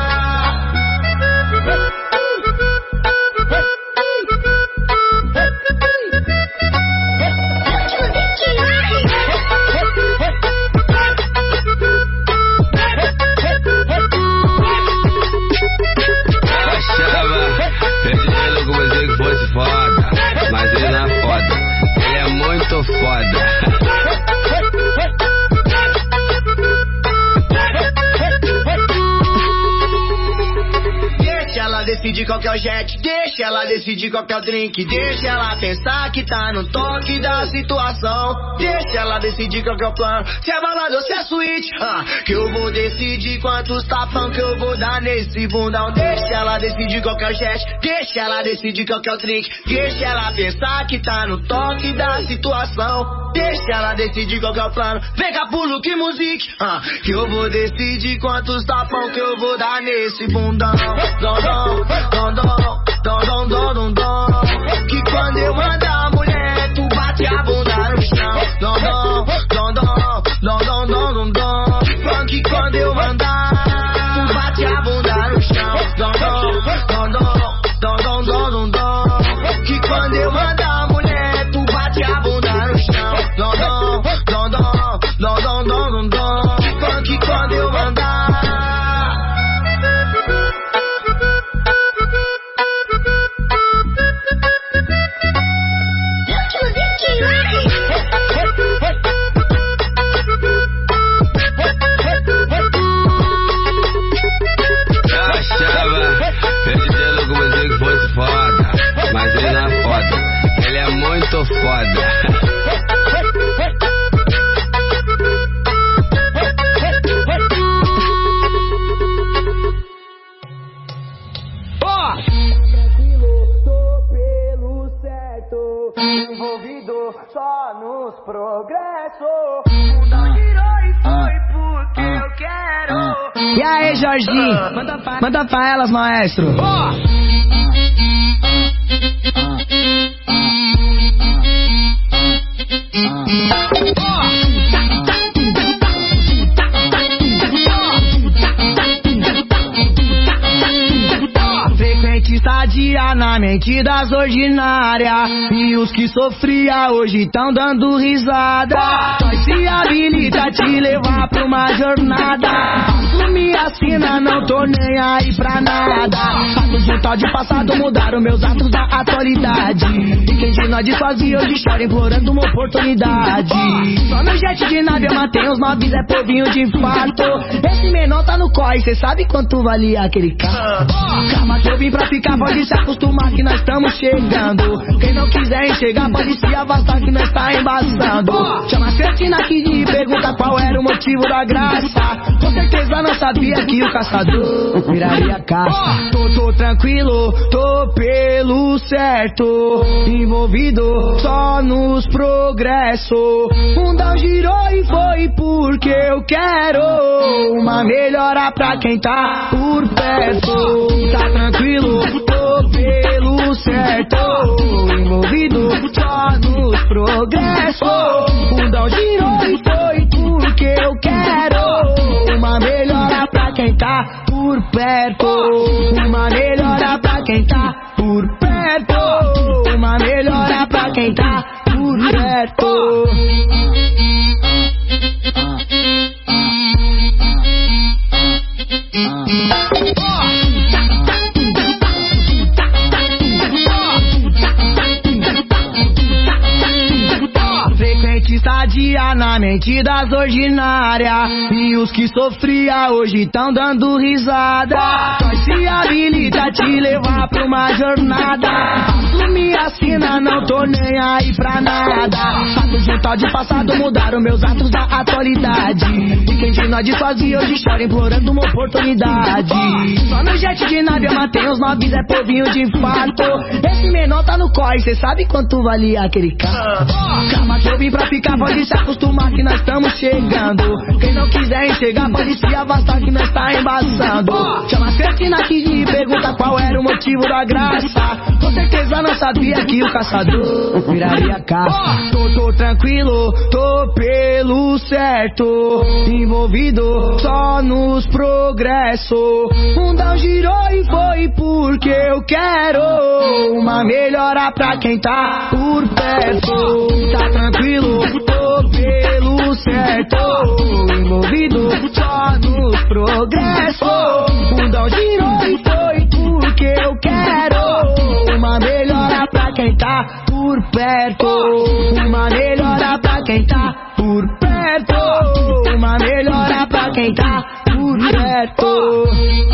Decidir qual que é o jet, deixa ela decidir qual que é o drink, deixa ela pensar que tá no toque da situação. Deixa ela decidir qual que é o plano, se é balada ou se é suíte, ah, que eu vou decidir quantos tapão que eu vou dar nesse bundão. Deixa ela decidir qual que é o jet, deixa ela decidir qual que é o drink, deixa ela pensar que tá no toque da situação. Deixa ela decidir qual que é o plano, vem cá pro Luke Music, ah, que eu vou decidir quantos tapão que eu vou dar nesse bundão. Dom, dom, dom, dom, dom, dom, dom, dom. Que quando eu mandar a mulher, tu bate a bunda no chão. Dom, dom, dom, dom, dom, dom, dom, dom. Que quando eu mandar, tu bate a bunda no chão. Dom, dom, dom, dom, dom, dom, dom. Que quando eu mandar a mulher, tu bate a bunda no chão. Dom, dom, dom, dom, dom, dom, dom, dom. Que quando eu mandar. Só nos progressos, o mundo girou e foi porque eu quero. E aí, Jorginho, manda pra, manda pra elas, maestro. Oh! mente das ordinárias. E os que sofria hoje tão dando risada. Nós se habilita a te levar pra uma jornada. Faço minha sina, não tô nem aí pra nada. Fatos de um tal de passado mudaram meus atos da atualidade. E quem de nós desfazia hoje chora implorando uma oportunidade. Só meu jet de nave eu matei uns nobres, é povinho de infarto. Esse menor tá no corre, cê sabe quanto valia aquele carro? Calma que eu vim pra ficar, pode se acostumar que nós estamos chegando. Quem não quiser enxergar pode se afastar que nós tá embaçando. Chama a Cretina aqui e pergunta qual era o motivo da graça. Com certeza não sabia que o caçador viraria caça. Tô, tô tranquilo, tô pelo certo, envolvido só nos progressos. O mundão girou e foi porque eu quero uma melhora pra quem tá por perto. Tá tranquilo, tô pelo certo, envolvido só nos progressos. O mundão girou e foi porque eu quero uma melhora pra quem tá por perto. Uma melhora pra quem tá por perto. Uma melhora pra quem tá por perto. Frequente estadia na mente das ordinárias. E os que sofria hoje tão dando risada. Nós se habilita a te levar pra uma jornada. Faço minha sina, não tô nem aí pra nada. Fatos de um tal de passado mudaram meus atos da atualidade. E quem de nós desfazia hoje chora implorando uma oportunidade. Só meu jet de nave eu matei uns nobres, é povinho de infarto. Esse menor tá no corre, cê sabe quanto valia aquele carro? Calma que eu vim pra ficar, pode se acostumar que nós estamos chegando. Quem não quiser enxergar pode se afastar que nós tá embaçando. Chama a Cretina aqui e pergunta qual era o motivo da graça. Com certeza não sabia que o caçador viraria caça. Tô, tô tranquilo, tô pelo certo, envolvido só nos progressos. O mundão girou e foi porque eu quero uma melhora pra quem tá por perto. Tá tranquilo, tô pelo certo, envolvido só nos progressos. O mundão girou e foi porque eu quero uma melhora pra quem tá por perto. Uma melhora pra quem tá por perto. Uma melhora pra quem tá por perto.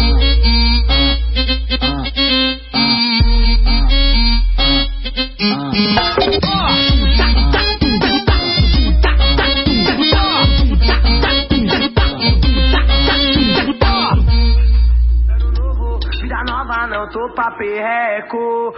Vida nova, não tô pra perreco.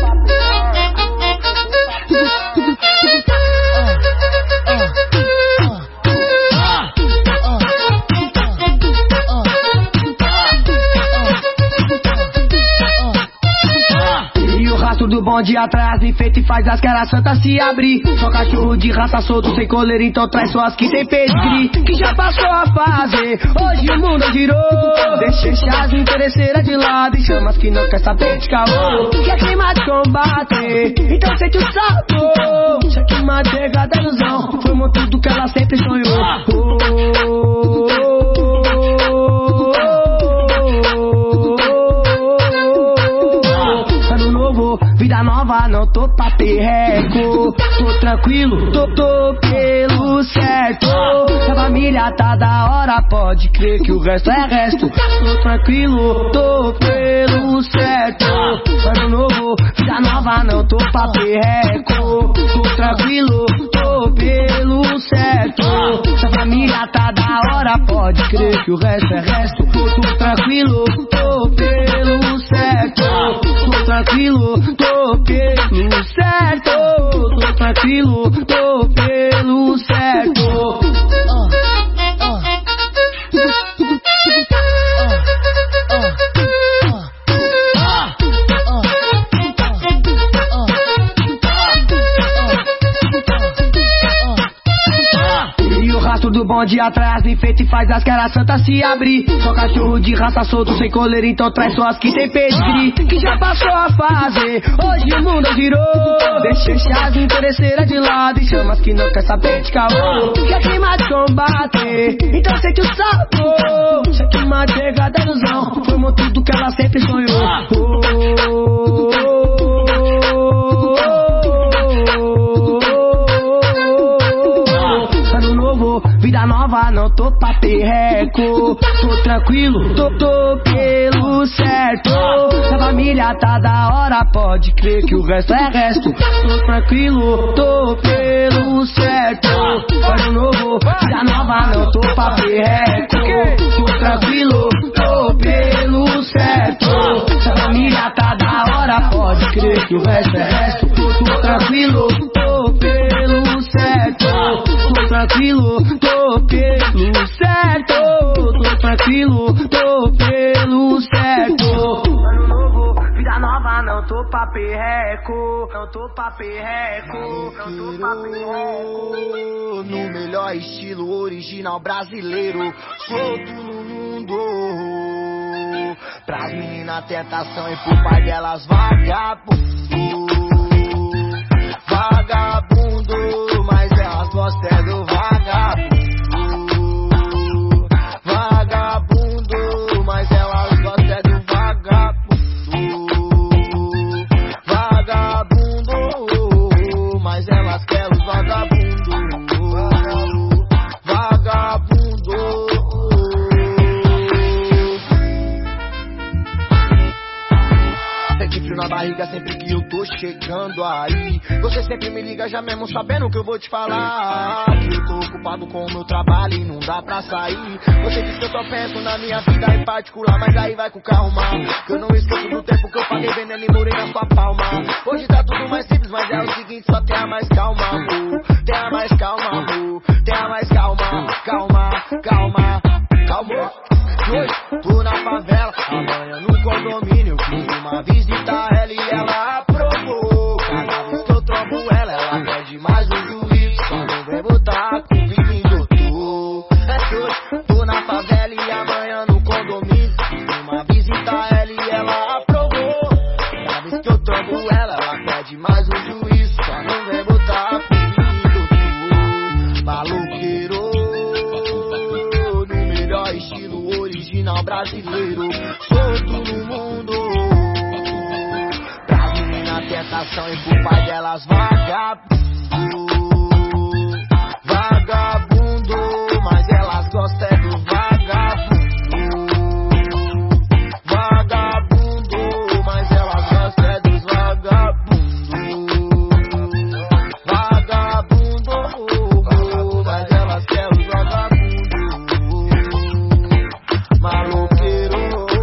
Do bonde atrás, enfeita e faz as caras santas se abrir. Só cachorro de raça solto, sem coleira, então traz só as que tem pedigree. Que já passou a fase, hoje o mundo girou. Deixa as interesseiras de lado e chama as que não quer saber de caô. Quer clima de combate, então sente o salto. Já que uma pegada ilusão, foi tudo que ela sempre sonhou. Oh, oh, oh, vida nova, não tô pra perreco. Tô tranquilo, tô, tô pelo certo. Se a família tá da hora, pode crer que o resto é resto. Tô tranquilo, tô pelo certo. Ano novo, vida nova, não tô pra perreco. Tô tranquilo, tô pelo certo. Se a família tá da hora, pode crer que o resto é resto. Tô, tô tranquilo, tô pelo certo. Tô tranquilo, tô pelo certo. Tô tranquilo, tô pelo certo. Dentro do bonde atrás, me enfeita e faz as caras santas se abrir. Só cachorro de raça solto, sem coleira, então traz só as que tem pedigree. Que já passou a fase, hoje o mundo virou. Deixa as interesseiras de lado e chama as que não quer saber de caô. Já tem mais de combate, então sente o sabor. Já tem uma chegada ilusão, formou tudo que ela sempre sonhou. Oh, oh, oh, oh. Ano novo, vida nova, não tô pra perreco. Tô tranquilo, tô, tô pelo certo. A família tá da hora, pode crer que o resto é resto. Tô tranquilo, tô pelo certo. Ano novo, vida nova, não tô pra perreco. Tô tranquilo, tô pelo certo. A família tá da hora, pode crer que o resto é resto. Tô tranquilo, tô pelo certo. Tô tranquilo, tô pelo certo. Tô tranquilo, tô pelo certo. Ano novo, vida nova, não tô pra perreco. Não tô pra perreco. Não tô pra perreco. No melhor estilo original brasileiro, solto no mundo. Pras meninas tentação e pro pai delas vagabundo. Vagabundo, mas elas gostam é do vagabundo. Vagabundo, mas elas gostam é do vagabundo. Vagabundo, mas elas querem os vagabundos. Vagabundo. Sente frio na barriga sempre que eu tô chegando aí. Você sempre me liga já mesmo sabendo o que eu vou te falar. Que eu tô ocupado com o meu trabalho e não dá pra sair. Você diz que eu só penso na minha vida em particular, mas aí vai com calma. Que eu não esqueço do tempo que eu paguei veneno e morei na sua palma. Hoje tá tudo mais simples, mas é o seguinte, só tenha mais calma, amor. Tenha mais calma, amor. Tenha mais calma, calma, calma, calma. Hoje tô na favela, amanhã no condomínio. Fiz uma visita a ela e ela aprovou. Cada vez que eu trombo ela, ela pede mais um juízo. Só não vem botar comigo em doutor. É que hoje tô na favela e amanhã no condomínio. Fiz uma visita a ela e ela aprovou. Cada vez que eu trombo ela, ela pede mais um juízo. Só não vem botar comigo em doutor. Maluqueiro, no melhor estilo original brasileiro, solto no mundo. Pra menina tentação e pro pai delas vagabundo. Vagabundo, mas elas gostam é do vagabundo. Vagabundo, mas elas gostam é dos vagabundos. Vagabundo, mas elas querem os vagabundos. Maloqueiro.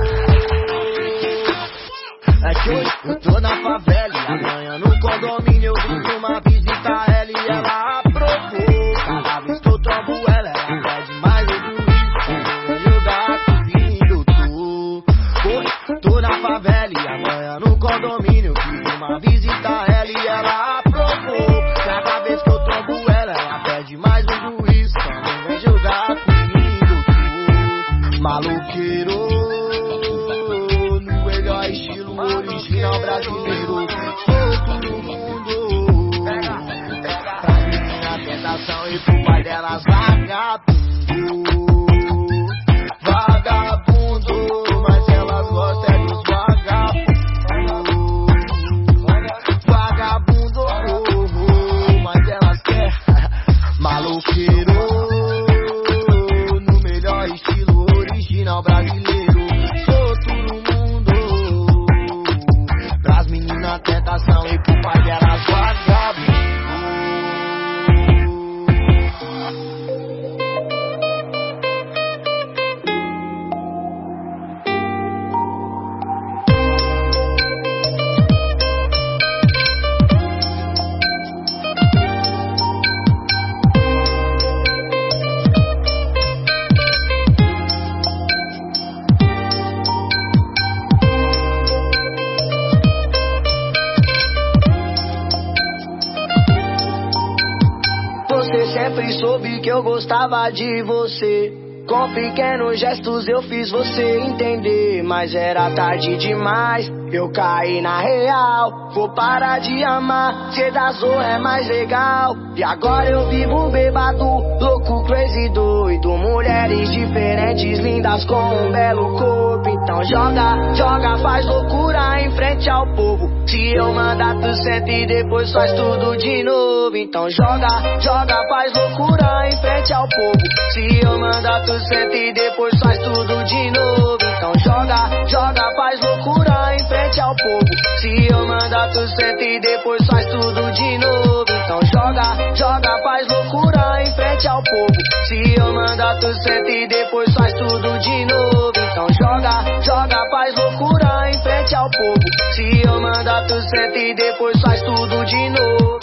É que hoje eu tô na favela e amanhã no condomínio. Eu fiz uma visita a ela e ela aprovou. Cada vez que eu trombo ela, ela pede mais um juízo. Vou jogar comigo, tu. Hoje tô na favela e amanhã no condomínio. Eu fiz uma visita a ela e ela aprovou. Cada vez que eu trombo ela, ela pede mais um juízo. Só não vem jogar comigo, tu. Maloqueiro, no melhor estilo original brasileiro, solto no mundo. Pra menina tentação e pro pai delas vagabundo. Vagabundo, mas elas gostam é dos vagabundos. Vagabundo, mas elas querem maloqueiro, no melhor estilo original brasileiro, solto no mundo. Pras meninas tentação e pro pai delas vagabundo. Você sempre soube que eu gostava de você. Com pequenos gestos eu fiz você entender, mas era tarde demais, eu caí na real. Vou parar de amar, ser da zorra é mais legal. E agora eu vivo bêbado, louco, crazy, doido. Mulheres diferentes, lindas com um belo corpo. Então joga, joga, faz loucura em frente ao povo. Se eu mandar tu senta e depois faz tudo de novo. Então joga, joga, faz loucura em frente ao povo. Se eu mandar tu senta e depois faz tudo de novo. Então joga, joga, faz loucura em frente ao povo. Se eu mandar tu senta e depois faz tudo de novo. Então joga, joga, faz loucura em frente ao povo. Se eu mandar tu senta e depois faz tudo de novo. Então joga, joga, faz loucura em frente ao povo. Se eu mandar tu senta e depois faz tudo de novo.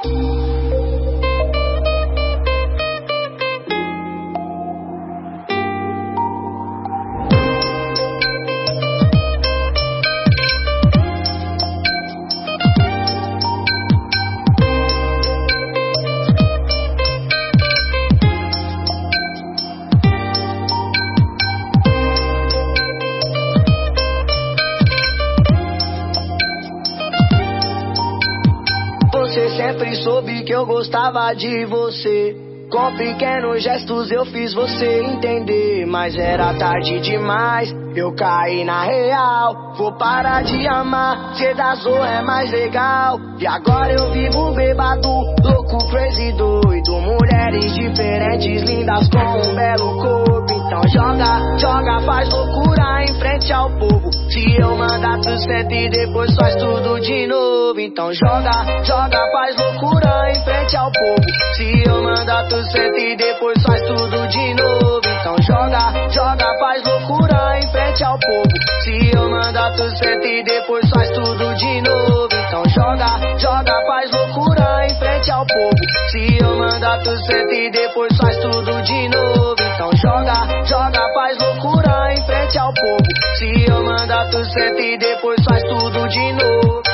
Você sempre soube que eu gostava de você. Com pequenos gestos eu fiz você entender, mas era tarde demais, eu caí na real. Vou parar de amar, ser da zorra é mais legal. E agora eu vivo bêbado, louco, crazy, doido. Mulheres diferentes, lindas com um belo corpo. Então joga, joga, faz loucura em frente ao povo. Se eu mandar tu senta e depois faz tudo de novo. Então joga, joga, faz loucura em frente ao povo. Se eu mandar tu senta e depois faz tudo de novo. Então joga, joga, faz loucura em frente ao povo. Se eu mandar tu senta e depois faz tudo de novo. Então joga, joga, faz loucura em frente ao povo. Se eu mandar tu senta e depois faz tudo de novo. Então joga, joga, faz loucura em frente ao povo. Se eu mandar tu senta e depois faz tudo de novo.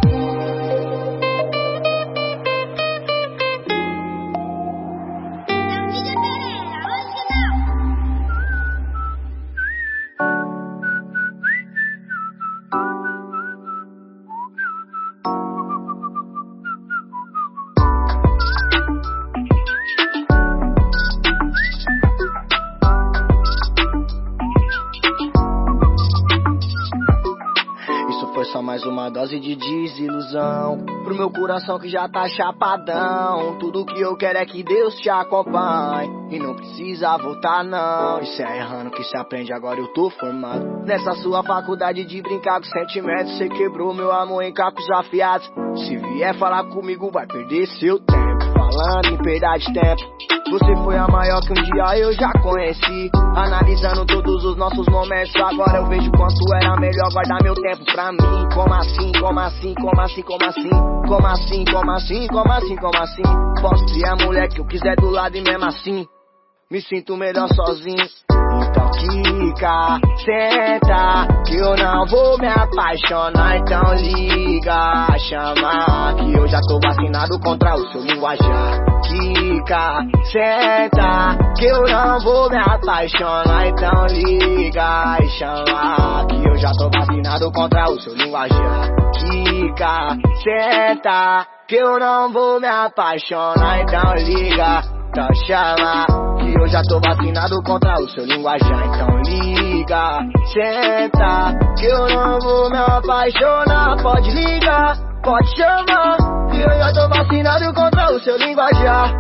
Foi só mais uma dose de desilusão pro meu coração que já tá chapadão. Tudo que eu quero é que Deus te acompanhe e não precisa voltar não. Isso é errando que se aprende, agora eu tô formado nessa sua faculdade de brincar com sentimentos. Você quebrou meu amor em cacos afiados. Se vier falar comigo vai perder seu tempo. Falando em perda de tempo, você foi a maior que um dia eu já conheci. Analisando todos os nossos momentos, agora eu vejo quanto era melhor guardar meu tempo pra mim. Como assim, como assim, como assim, como assim? Como assim, como assim, como assim, como assim? Posso ser a mulher que eu quiser do lado e mesmo assim me sinto melhor sozinho. Então quica, senta, que eu não vou me apaixonar. Então liga, chama, que eu já tô vacinado contra o seu linguajar. Quica, senta, que eu não vou me apaixonar. Então liga e chama, que eu já tô vacinado contra o seu linguajar. Quica, senta, que eu não vou me apaixonar. Então liga, então chama, que eu já tô vacinado contra o seu linguajar. Então liga, senta, que eu não vou me apaixonar. Pode ligar, pode chamar, que eu já tô vacinado contra o seu linguajar.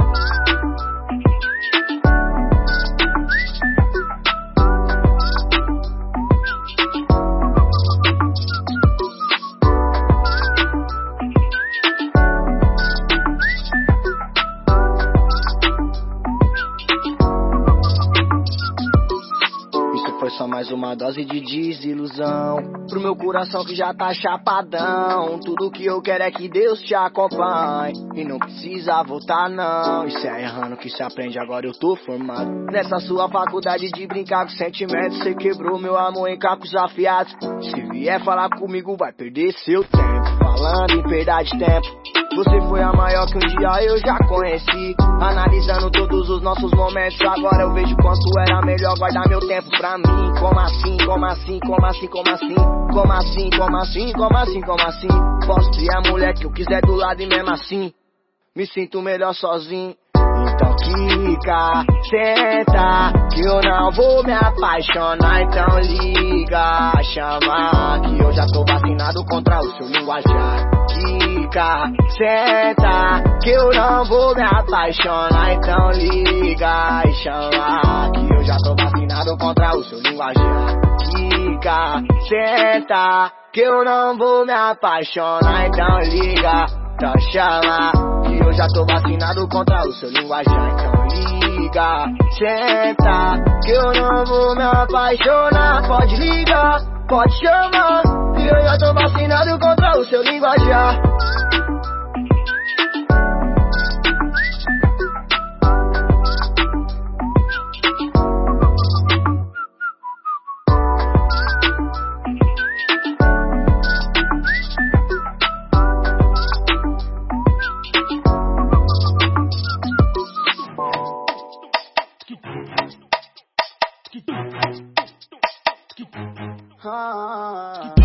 Foi só mais uma dose de desilusão pro meu coração que já tá chapadão. Tudo que eu quero é que Deus te acompanhe e não precisa voltar não. Isso é errando que se aprende, agora eu tô formado nessa sua faculdade de brincar com sentimentos. Você quebrou meu amor em cacos afiados. Se vier falar comigo vai perder seu tempo. falando em perda de tempo. Você foi a maior que um dia eu já conheci. Analisando todos os nossos momentos, agora eu vejo quanto era melhor guardar meu tempo pra mim. Como assim, como assim, como assim, como assim? Como assim, como assim, como assim, como assim? Posso ser a mulher que eu quiser do lado e mesmo assim me sinto melhor sozinho. Então quica, senta, que eu não vou me apaixonar. Então liga, chama, que eu já tô vacinado contra o seu linguajar. Quica, senta, que eu não vou me apaixonar. Então liga e chama, que eu já tô vacinado contra o seu linguajar. Quica, senta, que eu não vou me apaixonar. Então liga, então chama, que eu já tô vacinado contra o seu linguajar. Então liga, senta, que eu não vou me apaixonar. Pode ligar, pode chamar, que eu já tô vacinado contra o seu linguajar. Ah.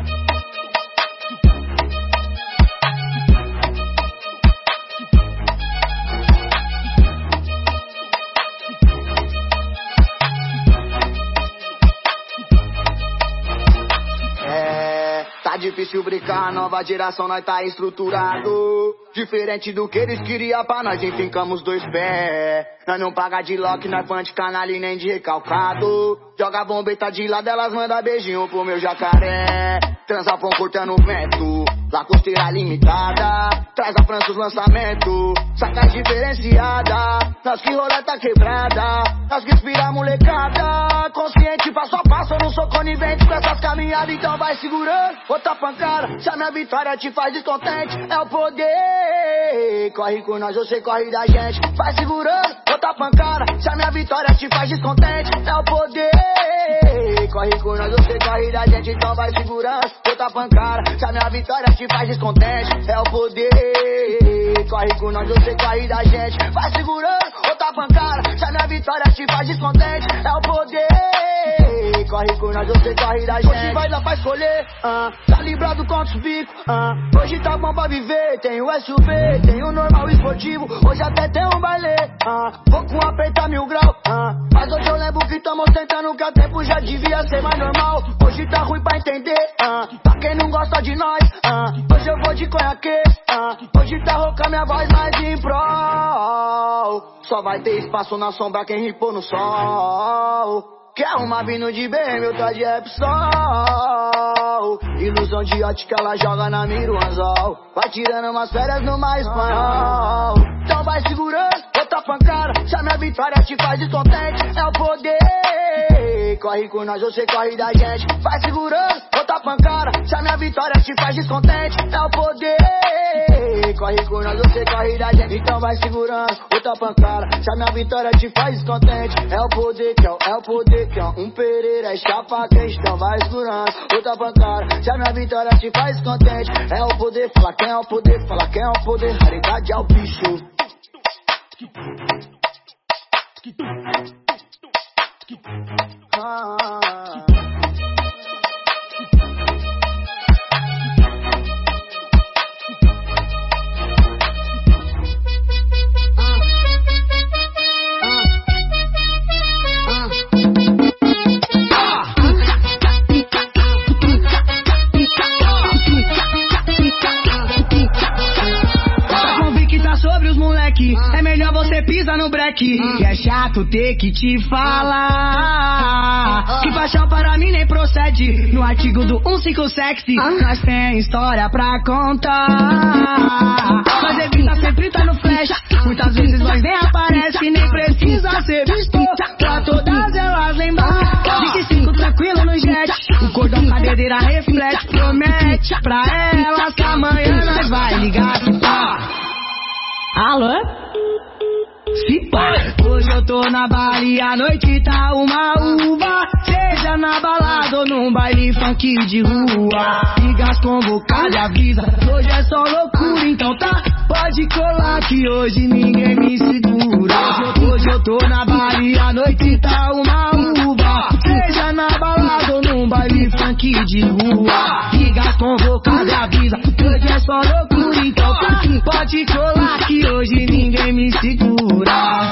É, tá difícil brincar, nova geração nós tá estruturado. Diferente do que eles queriam pra nós, enfim, ficamos dois pés. Nós não paga de lock, nós fã de canalha e nem de recalcado. Joga bombeta de lado, elas mandam beijinho pro meu jacaré. Transa pão cortando o vento, lá costeira limitada. Traz a França os lançamentos, saca diferenciada. Nós que roleta quebrada, nós que inspira a molecada. Consciente passo a passo, eu não sou conivente com essas caminhadas. Então vai segurando, outra pancada. Se a minha vitória te faz descontente, é o poder. Corre com nós, você corre da gente. Vai segurando, outra pancada. Se a minha vitória te faz descontente, é o poder. Corre com nós, você corre da gente. Então vai segurando, outra pancada. Se a minha vitória te faz descontente, é o poder. Corre com nós, você corre da gente. Vai segurando, outra pancada. Se a minha vitória te faz descontente, é o poder. Corre com nós, você corre da gente. Hoje vai dar pra escolher, uh, tá librado contra os bicos, uh. Hoje tá bom pra viver, tem o S U V, tem o normal esportivo. Hoje até tem um baile, uh. Vou com apertar mil grau, uh. Mas hoje eu lembro que tamo tentando, que a tempo já devia ser mais normal. Hoje tá ruim pra entender, uh. Pra quem não gosta de nós, uh. Hoje eu vou de conhaque, uh. Hoje tá rouca minha voz, mas em prol. Só vai ter espaço na sombra quem ripou no sol. Quer uma vindo de B M, eu tô de Epsol. Ilusão de ótica, ela joga na mira o anzol. Vai tirando umas férias no mar espanhol. Então vai segurando, outra pancada. Se a minha vitória te faz descontente, é o poder. Corre com nós, você corre da gente. Vai segurando, outra pancada. Se a minha vitória te faz descontente, é o poder. Corre com nós, você corre da gente. Então vai segurando, outra pancada. Se a minha vitória te faz descontente, é o poder, que é o, é o poder, que é um Pereira, é chapa quente. Então vai segurando, outra pancada. Se a minha vitória te faz descontente, é o poder, fala quem é o poder, fala quem é o poder. Raridade é o bicho. Ah. É melhor você pisar no breque. Que é chato ter que te falar que paixão para mim nem procede. No artigo do cento e cinquenta e seis sexy, nós tem história pra contar. Mas evita sempre tá no flash. Muitas vezes nós nem aparece, nem precisa ser visto pra todas elas lembrar. vinte e cinco tranquilo no jet, o cordão cadeira reflete. Promete pra elas que amanhã nós vai ligar que tá. Alô? Se pá, hoje eu tô na Bahia, a noite tá uma uva. Seja na balada ou num baile funk de rua, ligas convocadas e avisa, hoje é só loucura, então tá, pode colar que hoje ninguém me segura. Hoje eu, hoje eu tô na Bahia, a noite tá uma uva. Seja na balada ou num baile funk de rua, ligas convocadas e avisa, hoje é só loucura, então tá, pode colar que hoje ninguém me segura.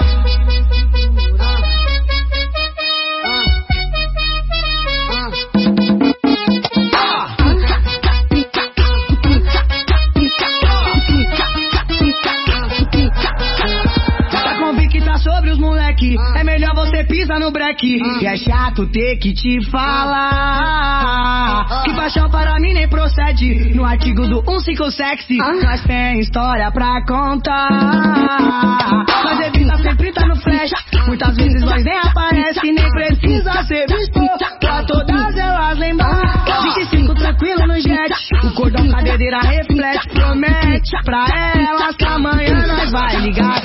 É melhor você pisar no breque, que é chato ter que te falar que paixão para mim nem procede. No artigo do cento e cinquenta sexy, nós tem história pra contar. Mas evita sempre tá no flash, muitas vezes nós nem aparece, nem precisa ser visto pra todas elas lembrar. vinte e cinco tranquilo no jet, o cordão cadeira reflete, promete pra elas que amanhã nós vai ligar.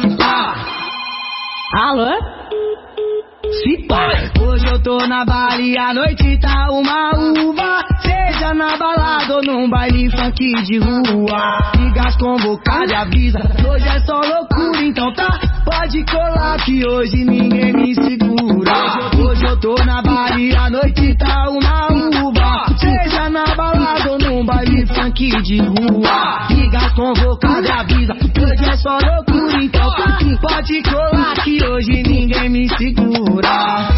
Alô? Se pai, hoje eu tô na Bahia, a noite tá uma uva. Seja na balada ou num baile funk de rua, ligas convocadas e avisa, hoje é só loucura, então tá, pode colar que hoje ninguém me segura. Hoje eu tô na Bahia, a noite tá uma uva. Seja na balada ou num baile funk de rua, ligas convocadas e avisa, hoje é só loucura, então tá, pode colar que hoje ninguém me segura.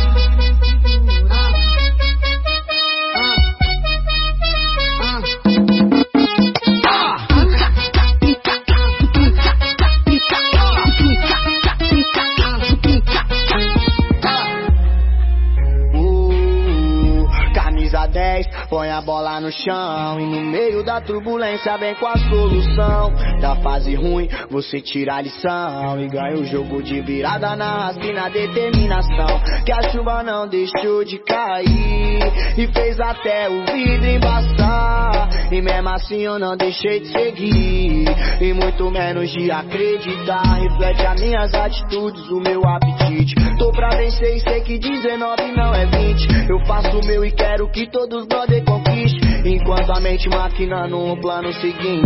Camisa dez, põe a bola no chão e no meio da turbulência vem com a solução. Da fase ruim você tira a lição e ganha o jogo de virada na raspa e na determinação. Que a chuva não deixou de cair e fez até o vidro embaçar, e mesmo assim eu não deixei de seguir e muito menos de acreditar. Reflete as minhas atitudes, o meu apetite. Tô pra vencer e sei que dezenove não é vinte. Eu faço o meu e quero que todos brother conquiste, enquanto a mente maquinando um plano seguinte.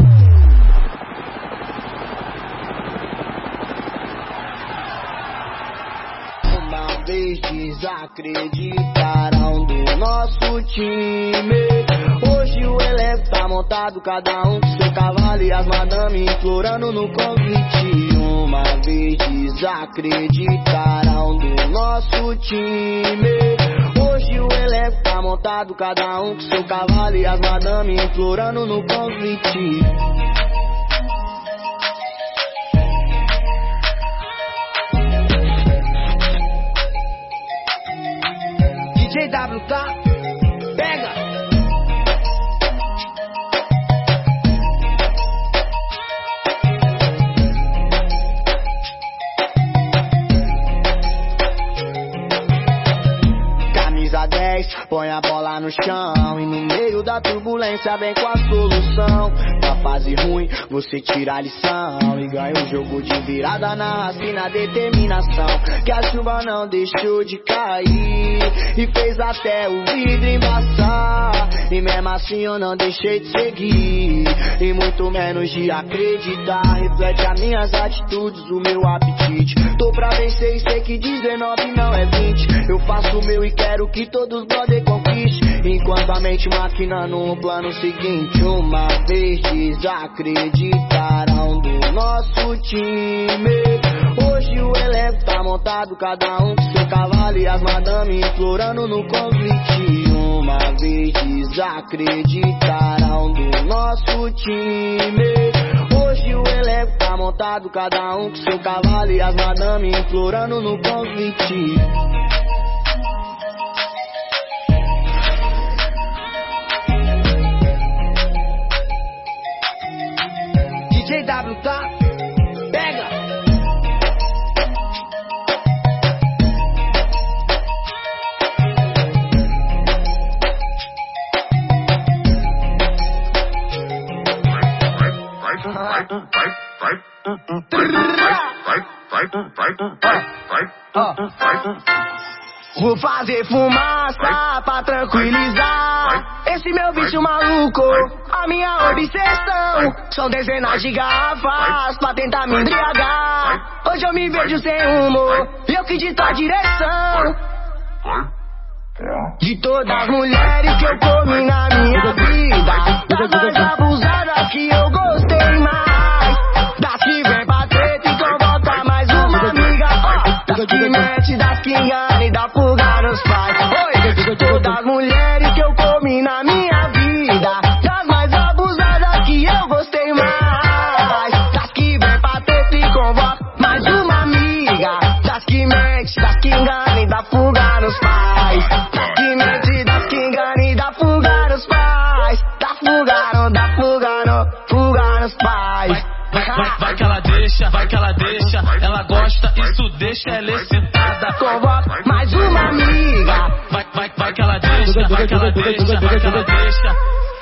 Uma vez desacreditaram do nosso time. Hoje o elenco tá montado, cada um com seu cavalo e as madame implorando no convite. Uma vez desacreditaram do nosso time. Hoje o elenco tá montado, cada um com seu cavalo e as madame implorando no convite. D J W, tá? Pega! dez, põe a bola no chão e no meio da turbulência vem com a solução. Da fase ruim você tira a lição e ganha o jogo de virada na raça e na determinação. Que a chuva não deixou de cair e fez até o vidro embaçar, e mesmo assim eu não deixei de seguir e muito menos de acreditar. Reflete as minhas atitudes, o meu apetite. Tô pra vencer e sei que dezenove não é vinte. Eu faço o meu e quero que todos brother conquiste, enquanto a mente maquinando um plano seguinte. Uma vez desacreditaram do nosso time. Hoje o elenco tá montado, cada um com seu cavalo e as madame implorando no convite. Uma vez desacreditaram do nosso time. Hoje o elenco tá montado, cada um com seu cavalo e as madame implorando no convite. D J W, tá? Pega! Vou fazer fumaça pra tranquilizar esse meu bicho maluco. A minha obsessão são dezenas de garrafas pra tentar me embriagar. Hoje eu me vejo sem rumo, eu que dito a direção de todas as mulheres que eu comi na minha vida. Das mais abusadas que eu gostei mais, das que vem pra treta e convoca mais uma amiga. Oh, das que mete, das que engana e dá fuga nos pais. Oi, de todas as mulheres que eu comi na minha vida, das mais abusadas que eu gostei mais, das que vem pra treta e convoca mais uma amiga. Das que mete, das que engana e dá fuga nos pais. Das que mete, das que engana e dá fuga nos pais. Dá fuga, não dá fuga, não, fuga nos pais. Vai, vai, vai que ela deixa, vai que ela deixa. Ela gosta, isso deixa ela excitada. Convoca mais uma amiga. Vai, vai, vai que ela deixa, vai que ela deixa, vai que ela deixa.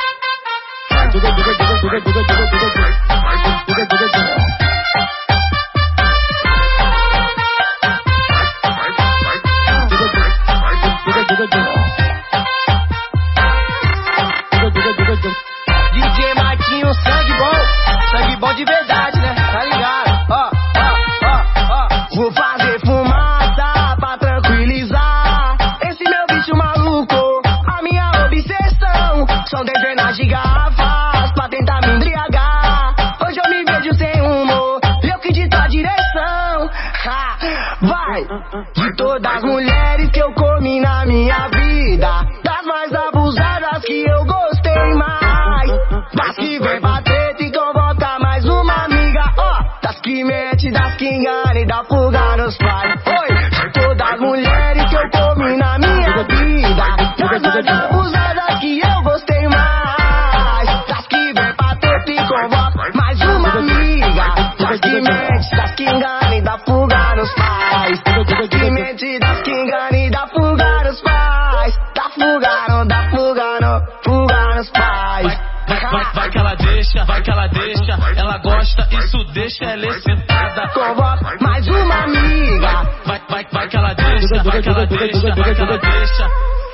D J Martinho, sangue bom, sangue bom de verdade, né? Tá ligado? Ó, ó, ó, ó. Vou fazer fumaça pra tranquilizar esse meu bicho maluco. A minha obsessão são dezenas de garrafas pra tentar me embriagar. Hoje eu me vejo sem rumo, eu que dito a direção. Ha, vai! De todas as mulheres que eu comi na minha vida, das mais abusadas que eu gostei mais, das que vem pra treta e convoca mais uma amiga. Ó, oh, das que mete, das que engana e dá fuga nos pais. Oi, de todas as mulheres que eu comi na minha vida, das mais abusadas que eu gostei mais, das que vem pra treta e convoca mais uma amiga. Das que mete, das que engana e dá fuga nos pais. Das que mete, das que engana e dá fuga nos pais. Dá fuga, não dá fuga, não, fuga nos pais. Vai, vai, vai que ela deixa, vai que ela deixa. Ela gosta, isso deixa ela excitada. Convoca mais uma amiga. Vai, vai, vai que ela deixa, vai que ela deixa, vai que ela deixa.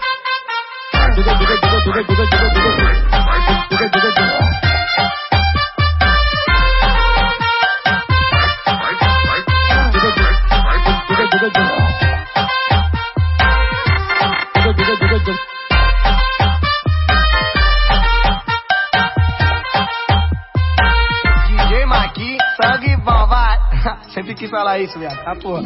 D J Maqui, sangue bom, vai. Sempre quis falar isso, viado. Tá, porra.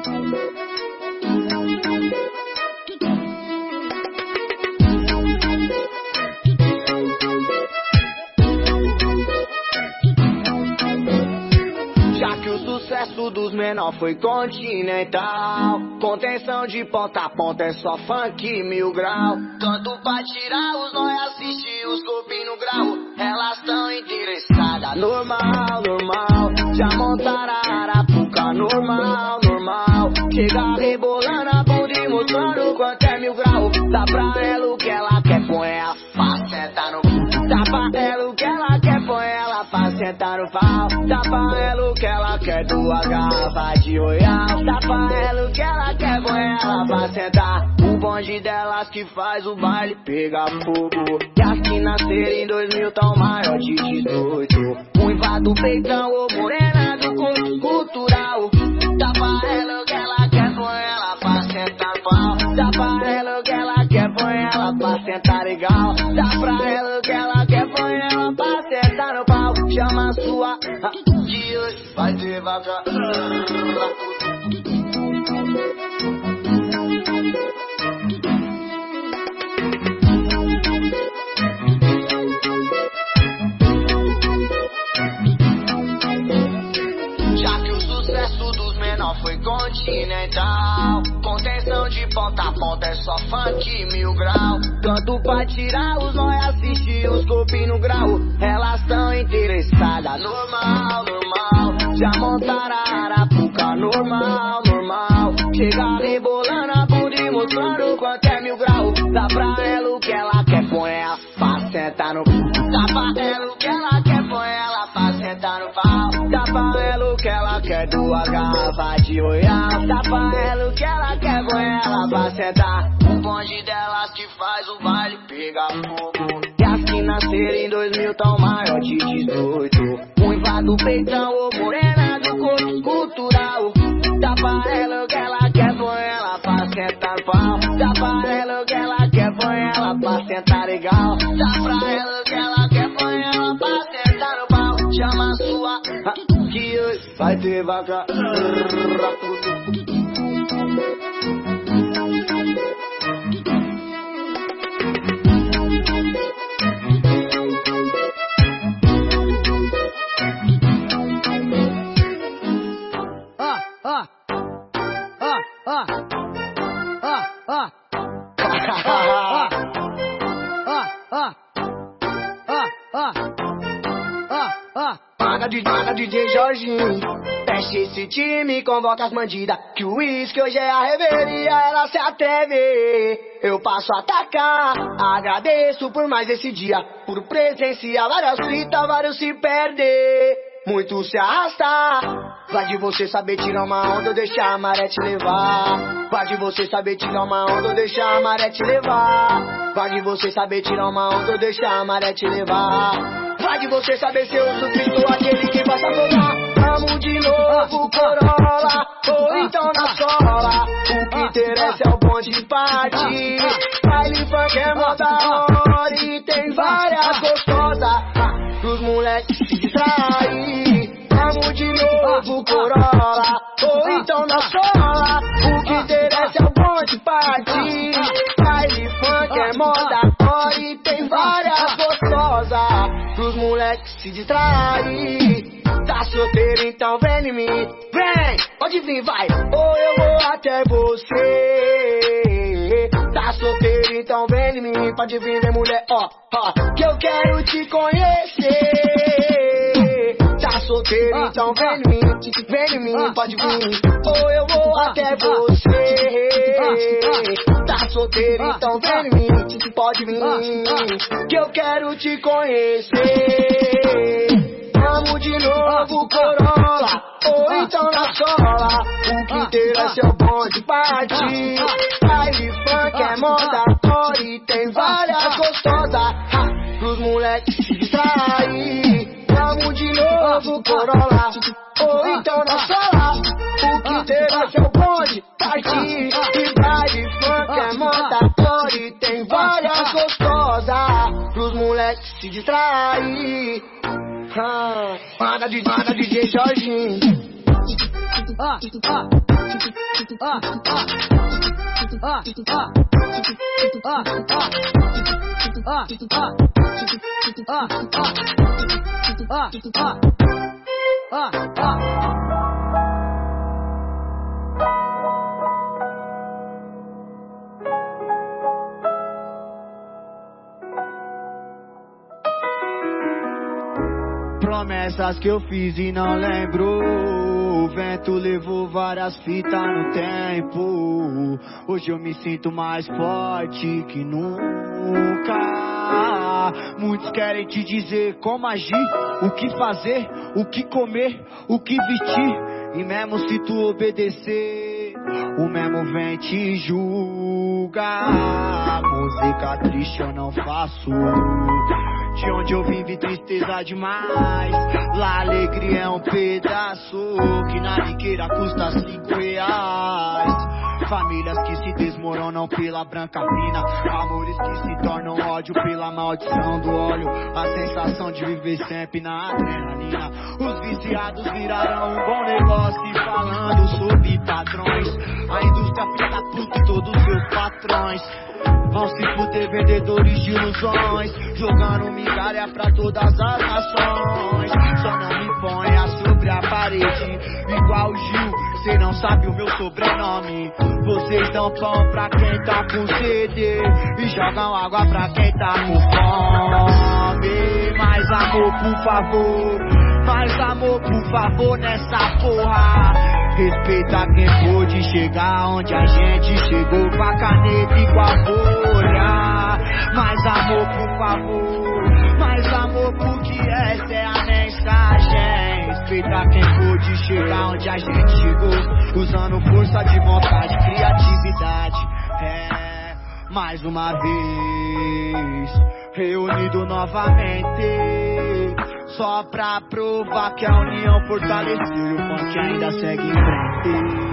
Já que o sucesso dos menor foi continental, contenção de ponta a ponta é só funk mil grau. Tanto pra tirar os nós assistir os copinhos no grau. Elas tão interessadas, normal, normal. Já montaram a arapuca, normal, normal. Chega rebolando a bunda e mostrando quanto é mil grau. Dá pra ela o que ela quer, põe ela pra sentar no pau. Dá pra ela o que ela quer, põe ela pra sentar no pau. Dá pra ela o que ela quer, duas garrafas de royal. Dá pra ela o que ela quer, põe ela pra sentar. O bonde delas que faz o baile pegar fogo. E as que nasceram em dois mil tão maior de dezoito. Ruiva do peitão ou morena do curso cultural. Dá pra ela o que ela quer, põe ela pra sentar no pau. Dá pra ela o que ela quer, põe ela pra sentar legal. Dá pra ela o que ela quer, põe ela pra sentar no pau. Chama a sua de hoje, vai devagar. Já que o sucesso dos menor foi continental, contenção de ponta a ponta é só funk mil grau. Tanto pra tirar os nós assistir os copinhos no grau. Elas tão interessadas, normal, normal. Já montaram a arapuca, normal, normal. Chega rebolando a bunda e mostrando quanto é mil grau. Dá pra ela o que ela quer, põe ela pra sentar no pau. Dá pra ela o que ela quer, põe ela pra sentar no pau. Dá pra ela o que ela quer, quer duas garrafas de Royal. Dá pra ela o que ela quer, põe ela pra sentar. O bonde delas que faz o baile pegar fogo. E as que nasceram em dois mil tão maior de dezoito. Ruiva do peitão ou morena do corpo cultural. Dá pra ela o que ela quer, põe ela pra sentar no pau. Dá pra ela o que ela quer, põe ela pra sentar legal. Dá pra ela o que ela quer, põe ela pra sentar no pau. Chama a sua, que hoje vai ter vaca. Manda de manda D J Jorginho, fecha esse time, convoca as bandidas. Que o uísque hoje é a revelia, ela se atreve. Eu passo a atacar, agradeço por mais esse dia. Por presenciar várias fritas, vários se perder. Muito se arrastar. Vai de você saber tirar uma onda ou deixar a maré te levar. Vai de você saber tirar uma onda ou deixar a maré te levar. Vai de você saber tirar uma onda ou deixar a maré te levar. Vai de você saber ser o sucristo, aquele que vai safodar. Amo de novo Corolla, ou então na sola. O que interessa é o bonde party. Baile funk é mó da hora e tem várias gostosas pros moleques se distrair. Amo de novo Corolla, ou então na sola. O que interessa é o bonde party. Baile funk é mó da hora e tem várias gostosas pros moleques se distrair. Tá solteiro então vem em mim, vem, pode vir vai, ou eu vou até você. Tá solteiro então vem em mim, pode vir vem mulher, ó, ó, que eu quero te conhecer. Tá solteiro então vem em mim, vem em mim, pode vir, ou eu vou até você. Tá solteiro então vem em mim, pode vir, que eu quero te conhecer. Amo de novo Corolla, ou então na sola. O que interessa é o bonde party. Baile funk é moda core e tem várias gostosas pros moleques se distrair. Amo de novo Corolla, ou então na sola. O que interessa é o bonde party. E baile funk é moda core e tem várias gostosas pros moleques se distrair. Ah, manda de manda D J Jorginho. Ah, ah, ah, ah, ah, ah, ah, ah, ah, ah, ah. Promessas que eu fiz e não lembro. O vento levou várias fitas no tempo. Hoje eu me sinto mais forte que nunca. Muitos querem te dizer como agir, o que fazer, o que comer, o que vestir. E mesmo se tu obedecer, o mesmo vem te julgar. Música triste eu não faço. De onde eu vim vi tristeza demais. Lá alegria é um pedaço que na biqueira custa cinco reais. Famílias que se desmoronam pela branca fina. Amores que se tornam ódio pela maldição do óleo. A sensação de viver sempre na adrenalina. Os viciados viraram um bom negócio. E falando sobre padrões, a indústria filha da puta e todos os seus patrões vão se fuder, vendedores de ilusões, jogando migalha pra todas as nações. Só não me ponha sobre a parede, igual o Gil, cê não sabe o meu sobrenome. Vocês dão pão pra quem tá com sede e jogam água pra quem tá com fome. Mais amor, por favor, mais amor, por favor, nessa porra. Respeita quem pôde chegar onde a gente chegou, com a caneta e com a folha. Mais amor, por favor, mais amor, porque essa é a mensagem. respeitar quem pôde chegar onde a gente chegou, usando força de vontade, criatividade. É, mais uma vez, reunido novamente, só pra provar que a união fortaleceu e o funk ainda segue em frente.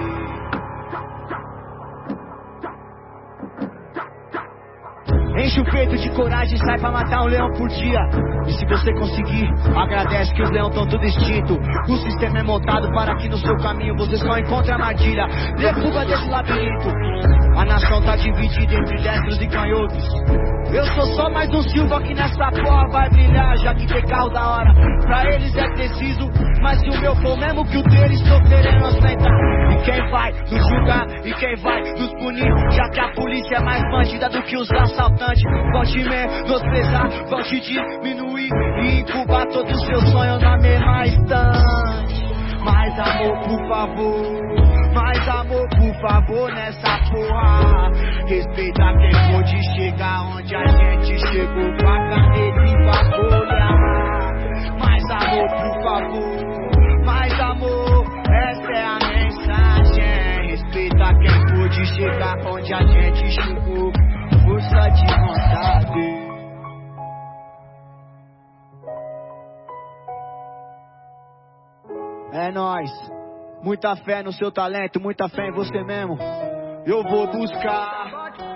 Enche o peito de coragem, sai pra matar um leão por dia. E se você conseguir, agradece que os leões estão tudo extinto. O sistema é montado para que no seu caminho você só encontre armadilha. Dê fuga desse labirinto. A nação tá dividida entre destros e canhotos. Eu sou só mais um Silva que nessa porra vai brilhar, já que tem carro da hora. Pra eles é preciso, mas se o meu for mesmo que o deles, tô querendo ostentar. E quem vai nos julgar, e quem vai nos punir, já que a polícia é mais bandida do que os assaltantes. Vão te menosprezar, vão te diminuir e incubar todo o seu sonho na mesma estante. Mais amor, por favor, mais amor, por favor, nessa porra. Respeita quem pôde chegar onde a gente chegou, com a caneta e vassoura. Mais amor, por favor, mais amor, essa é a mensagem. Respeita quem pôde chegar onde a gente chegou, força de vontade. É nóis, muita fé no seu talento, muita fé em você mesmo. Eu vou buscar.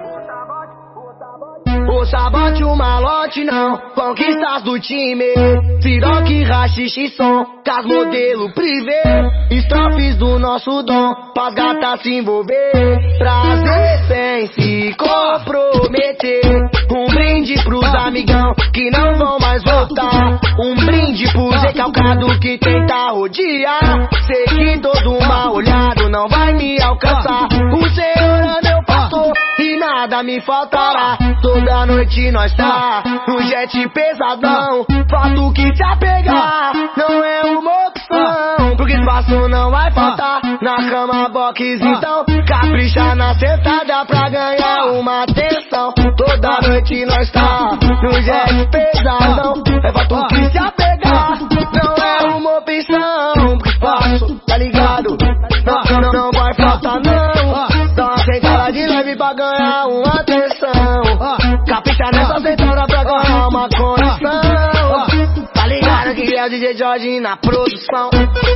O sabote, o malote não, conquistas do time. Siroque, rachixe, som, cas modelo privê. Estrofes do nosso dom, pras gatas se envolver. Prazer sem se comprometer. Um brinde pros amigão que não vão mais voltar. Um brinde pros recalcados que tenta rodear. Sei que todo mal olhado não vai me alcançar. O Senhor é meu pastor e nada me faltará. Toda noite nós tá no jet pesadão. Fato que se apegar não é uma opção, porque espaço não vai faltar na cama box. Então capricha na sentada pra ganhar uma atenção. Toda noite nós tá no jet pesadão. É fato que se apegar não é uma opção, porque espaço, tá ligado? Não, não, não vai faltar não. Dá uma sentada de leve pra ganhar uma atenção. Capricha nessa sentada pra ganhar uma condição. Tá ligado que é o D J Jorge na produção.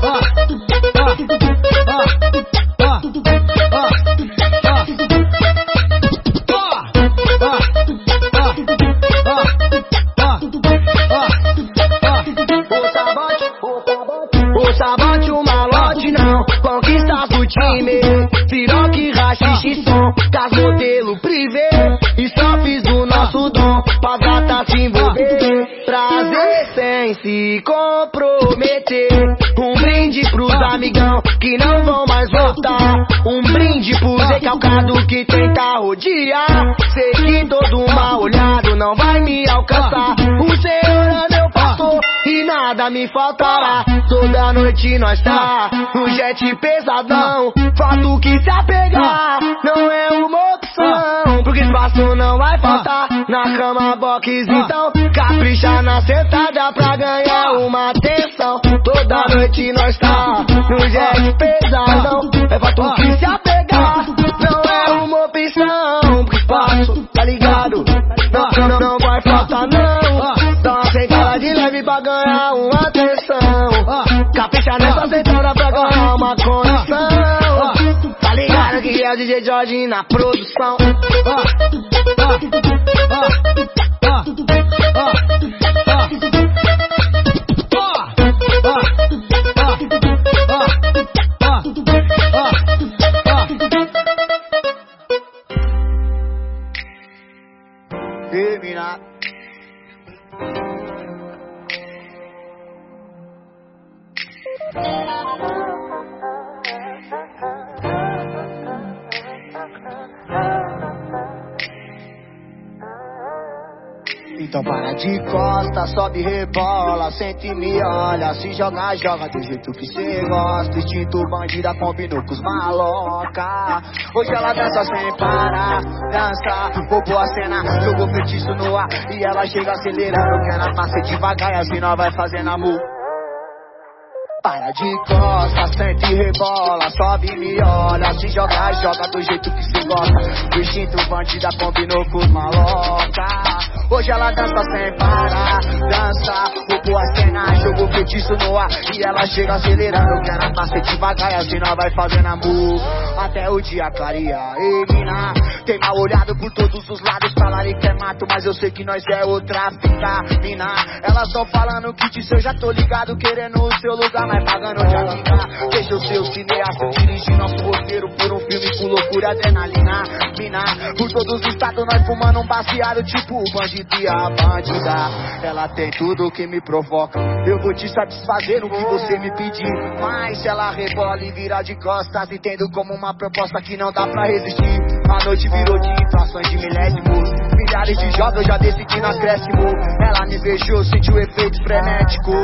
O sabote, o malote não, conquistas do time. Siroque, rachixe, som, cas modelo privê. Estrofes do nosso dom, pras gatas se envolver. Prazer sem se comprometer. Um brinde pros amigão que não vão mais voltar. Um brinde pros recalcados que tenta rodear. Sei que todo mal olhado não vai me alcançar. O Senhor é meu pastor e nada me faltará. Toda noite nós tá no jet pesadão. Fato que se apegar não é uma opção, porque espaço não vai faltar na cama box. Então capricha na sentada pra ganhar uma atenção. Toda noite nós tá no jet pesadão. É fato que se apegar não é uma opção, porque espaço, tá ligado? Não, não, não vai faltar não. Dá uma sentada de leve pra ganhar uma atenção. Capricha nessa sentada pra ganhar uma condição. Tá ligado que é o D J Jorge na produção. Terminar. Então para de costa, sobe, rebola, sente e me olha. Se joga, joga do jeito que cê gosta. Instinto bandida combinou com os maloca. Hoje ela dança sem parar, dança, roubou a cena, jogou feitiço no ar. E ela chega acelerando, quer na passa devagar e assim nós vai fazendo amor. Para de costa, sente e rebola, sobe e me olha. Se joga, joga do jeito que cê gosta. O instinto bandida combinou com os maloca. Hoje ela dança sem parar, dança, roubou a cena, jogou feitiço no ar. E ela chega acelerando, quer a passa devagar. E assim nós vai fazendo amor até o dia clarear. Ei, mina, tem mal olhado por todos os lados. Falarem que é mato, mas eu sei que nós é outra fita. Mina, elas tão falando que disso eu já tô ligado. Querendo o seu lugar, mas pagando de amiga. Deixa o seu cineasta dirigir nosso roteiro por um filme com loucura e adrenalina. Mina, por todos os estados nós fumando um baseado tipo o bandido e a bandida. Ela tem tudo que me provoca, eu vou te satisfazer no que você me pedir. Mas se ela rebola e vira de costas, entendo como uma proposta que não dá pra resistir. A noite virou de inflações de milésimos, milhares de jogos eu já decidi no acréscimo. Ela me beijou, sentiu efeito frenético,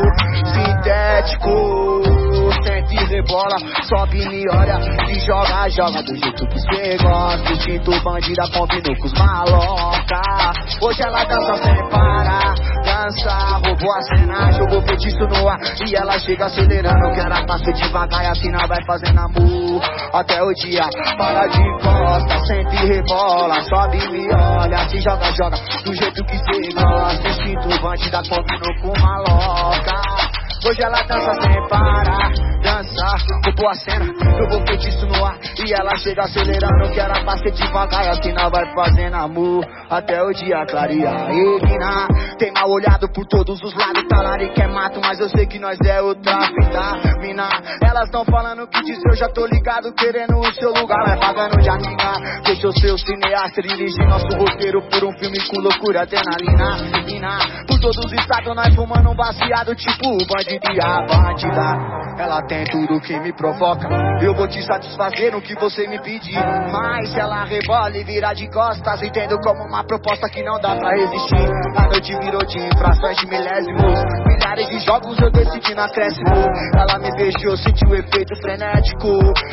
sintético. Sente e rebola, sobe e me olha. Se joga, joga do jeito que cê gosta. Instinto bandida combinou com os maloca. Hoje ela dança sem parar, dança, roubou a cena, jogou feitiço no ar. E ela chega acelerando, quer a passa devagar. E assim nós vai fazendo amor até o dia. Para de costa, sente e rebola, sobe e me olha. Se joga, joga do jeito que cê gosta. Instinto bandida combinou com maloca. Hoje ela dança sem parar, dança, roubou a cena, jogou feitiço no ar. E ela chega acelerando, quer a passa devagar. E assim nós vai fazendo amor até o dia clarear. E mina, tem mal olhado por todos os lados. Falarem que é mato, mas eu sei que nós é outra fita. Mina, elas tão falando que disso eu já tô ligado. Querendo o seu lugar, mas pagando de amiga. Deixa o seu cineasta dirigir nosso roteiro por um filme com loucura e adrenalina. Mina, por todos os estados nós fumando um baseado tipo o bandido e a bandida. Ela tem tudo que me provoca, eu vou te satisfazer no que você me pedir. Mas se ela rebola e vira de costas, entendo como uma proposta que não dá pra resistir. A noite virou de infrações de milésimos, milhares de jogos eu decidi no acréscimo. Ela me beijou, sentiu efeito frenético,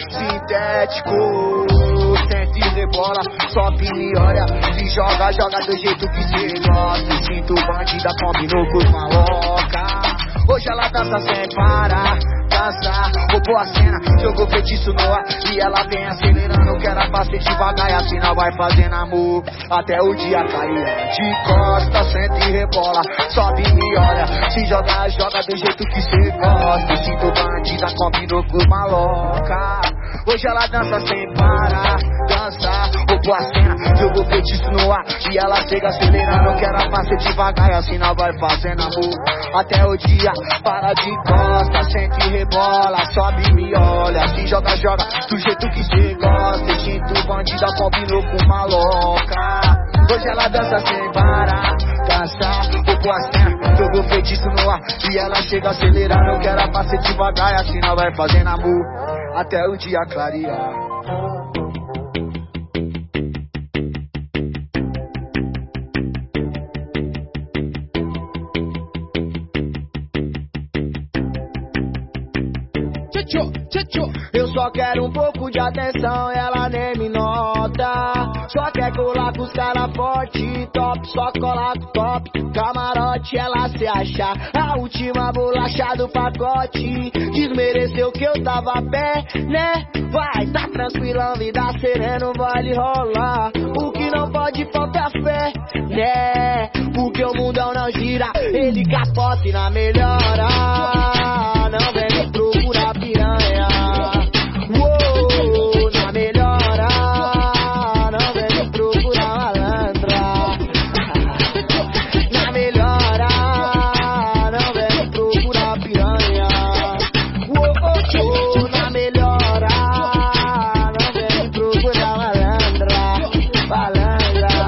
sintético. Sente e rebola, sobe e me olha. Se joga, joga do jeito que cê gosta. Sinto bandida combinou com os maloca. Hoje ela dança sem parar, dança, roubou a cena, jogou feitiço no ar. E ela vem acelerando, quer a passa devagar. E assim nós vai fazendo amor até o dia cair. De costa, sente e rebola, sobe e me olha. Se joga, joga do jeito que cê gosta. Sinto bandida combinou com os maloca. Hoje ela dança sem parar, dança, roubou a cena, jogou feitiço no ar. E ela chega acelerando, quer a passa devagar. E assim nós vai fazendo amor até o dia. Para de costa, sente e rebola, sobe e me olha. Se joga, joga do jeito que cê gosta. Instinto bandida combinou com maloca. Hoje ela dança sem parar, dança, roubou a cena, jogou feitiço no ar. E ela chega acelerando, quer a passa devagar. E assim nós vai fazendo amor até o dia clarear. Eu só quero um pouco de atenção, ela nem me nota. Só quer colar com os cara forte, top, só colar com top. Camarote, ela se acha a última bolacha do pacote. Desmereceu que eu tava a pé, né? Vai, tá tranquilão, vida sereno, vai lhe rolar. O que não pode faltar fé, né? Porque o mundão não gira, ele capota e na melhora. Não vem me procurar piranha. Uou, na melhora. Não vem me procurar malandra. Na melhora. Não vem me procurar piranha. Uou, na melhora. Não vem me procurar malandra. Malandra.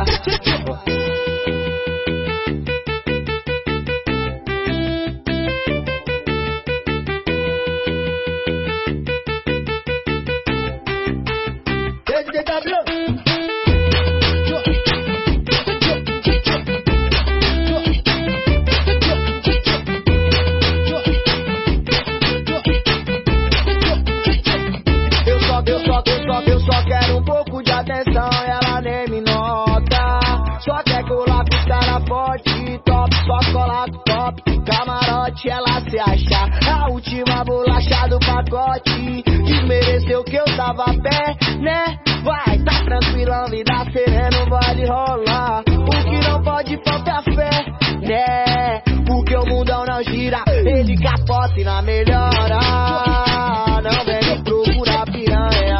Eu só quero um pouco de atenção, ela nem me nota. Só quer colar com os cara forte, top, só colar com top. Camarote, ela se acha a última a bolacha do pacote. Desmereceu que eu tava a pé, né? Vai, tá tranquilão, vida serena, vai rolar. O que não pode faltar fé, né? Porque o mundão não gira, ele capota e na melhora. Não vem me procurar piranha.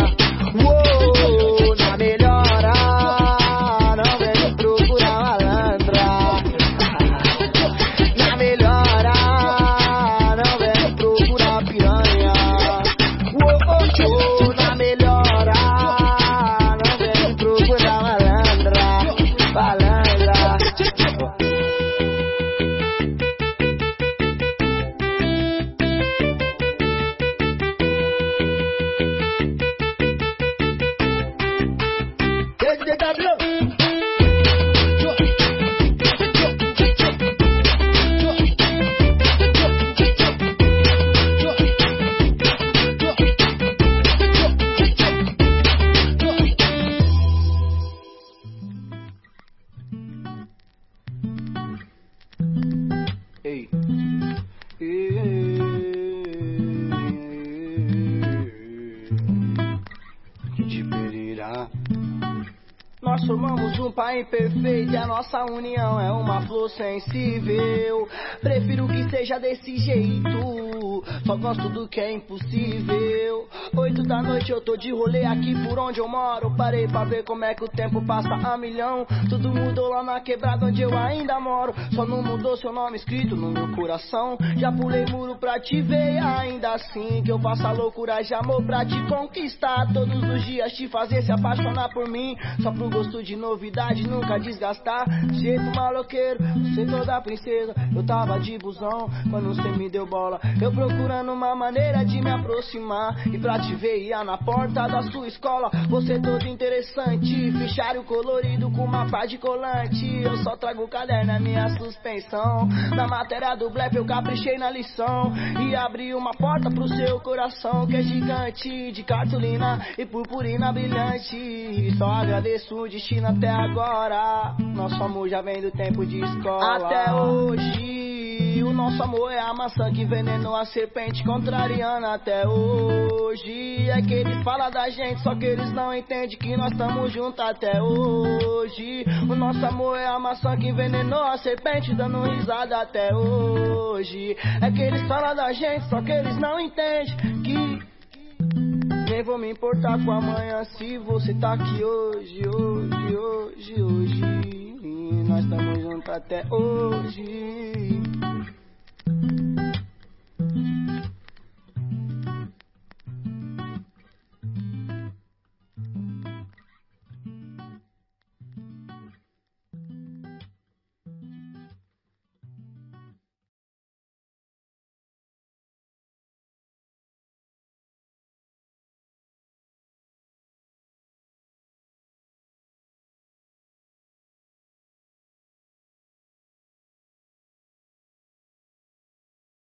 Uou, na melhora. Não vem me procurar malandra. Na melhora. Não vem me procurar piranha. Uou, uou, na melhora. Não vem me procurar malandra. Malandra. Ei. De Pereira. Nós formamos um pai perfeito e a nossa união é uma flor sensível. Prefiro que seja desse jeito, só gosto do que é impossível. Oito da noite eu tô de rolê aqui por onde eu moro. Parei pra ver como é que o tempo passa a milhão. Tudo mudou lá na quebrada onde eu ainda moro. Só não mudou seu nome escrito no meu coração. Já pulei muro pra te ver e ainda assim que eu faço a loucura de amor pra te conquistar. Todos os dias te fazer se apaixonar por mim, só pro gosto de novidade, nunca desgastar. Jeito maloqueiro, você toda princesa. Eu tava de busão quando você me deu bola, eu procurando uma maneira de me aproximar. E pra te ver ia na porta da sua escola. Você todo interessante, fichário colorido com uma pá de colante. Eu só trago o caderno na minha suspensão. Na matéria do blefe eu caprichei na lição e abri uma porta pro seu coração que é gigante, de cartolina e purpurina brilhante. Só agradeço o destino até agora. Nosso amor já vem do tempo de escola. Até hoje o nosso amor é a maçã que envenenou a serpente contrariana. Até hoje é que eles falam da gente, só que eles não entendem que nós estamos juntos. Até hoje o nosso amor é a maçã que envenenou a serpente dando risada. Até hoje é que eles falam da gente, só que eles não entendem que nem vou me importar com amanhã se você tá aqui hoje, hoje, hoje, hoje. Nós estamos juntos até hoje.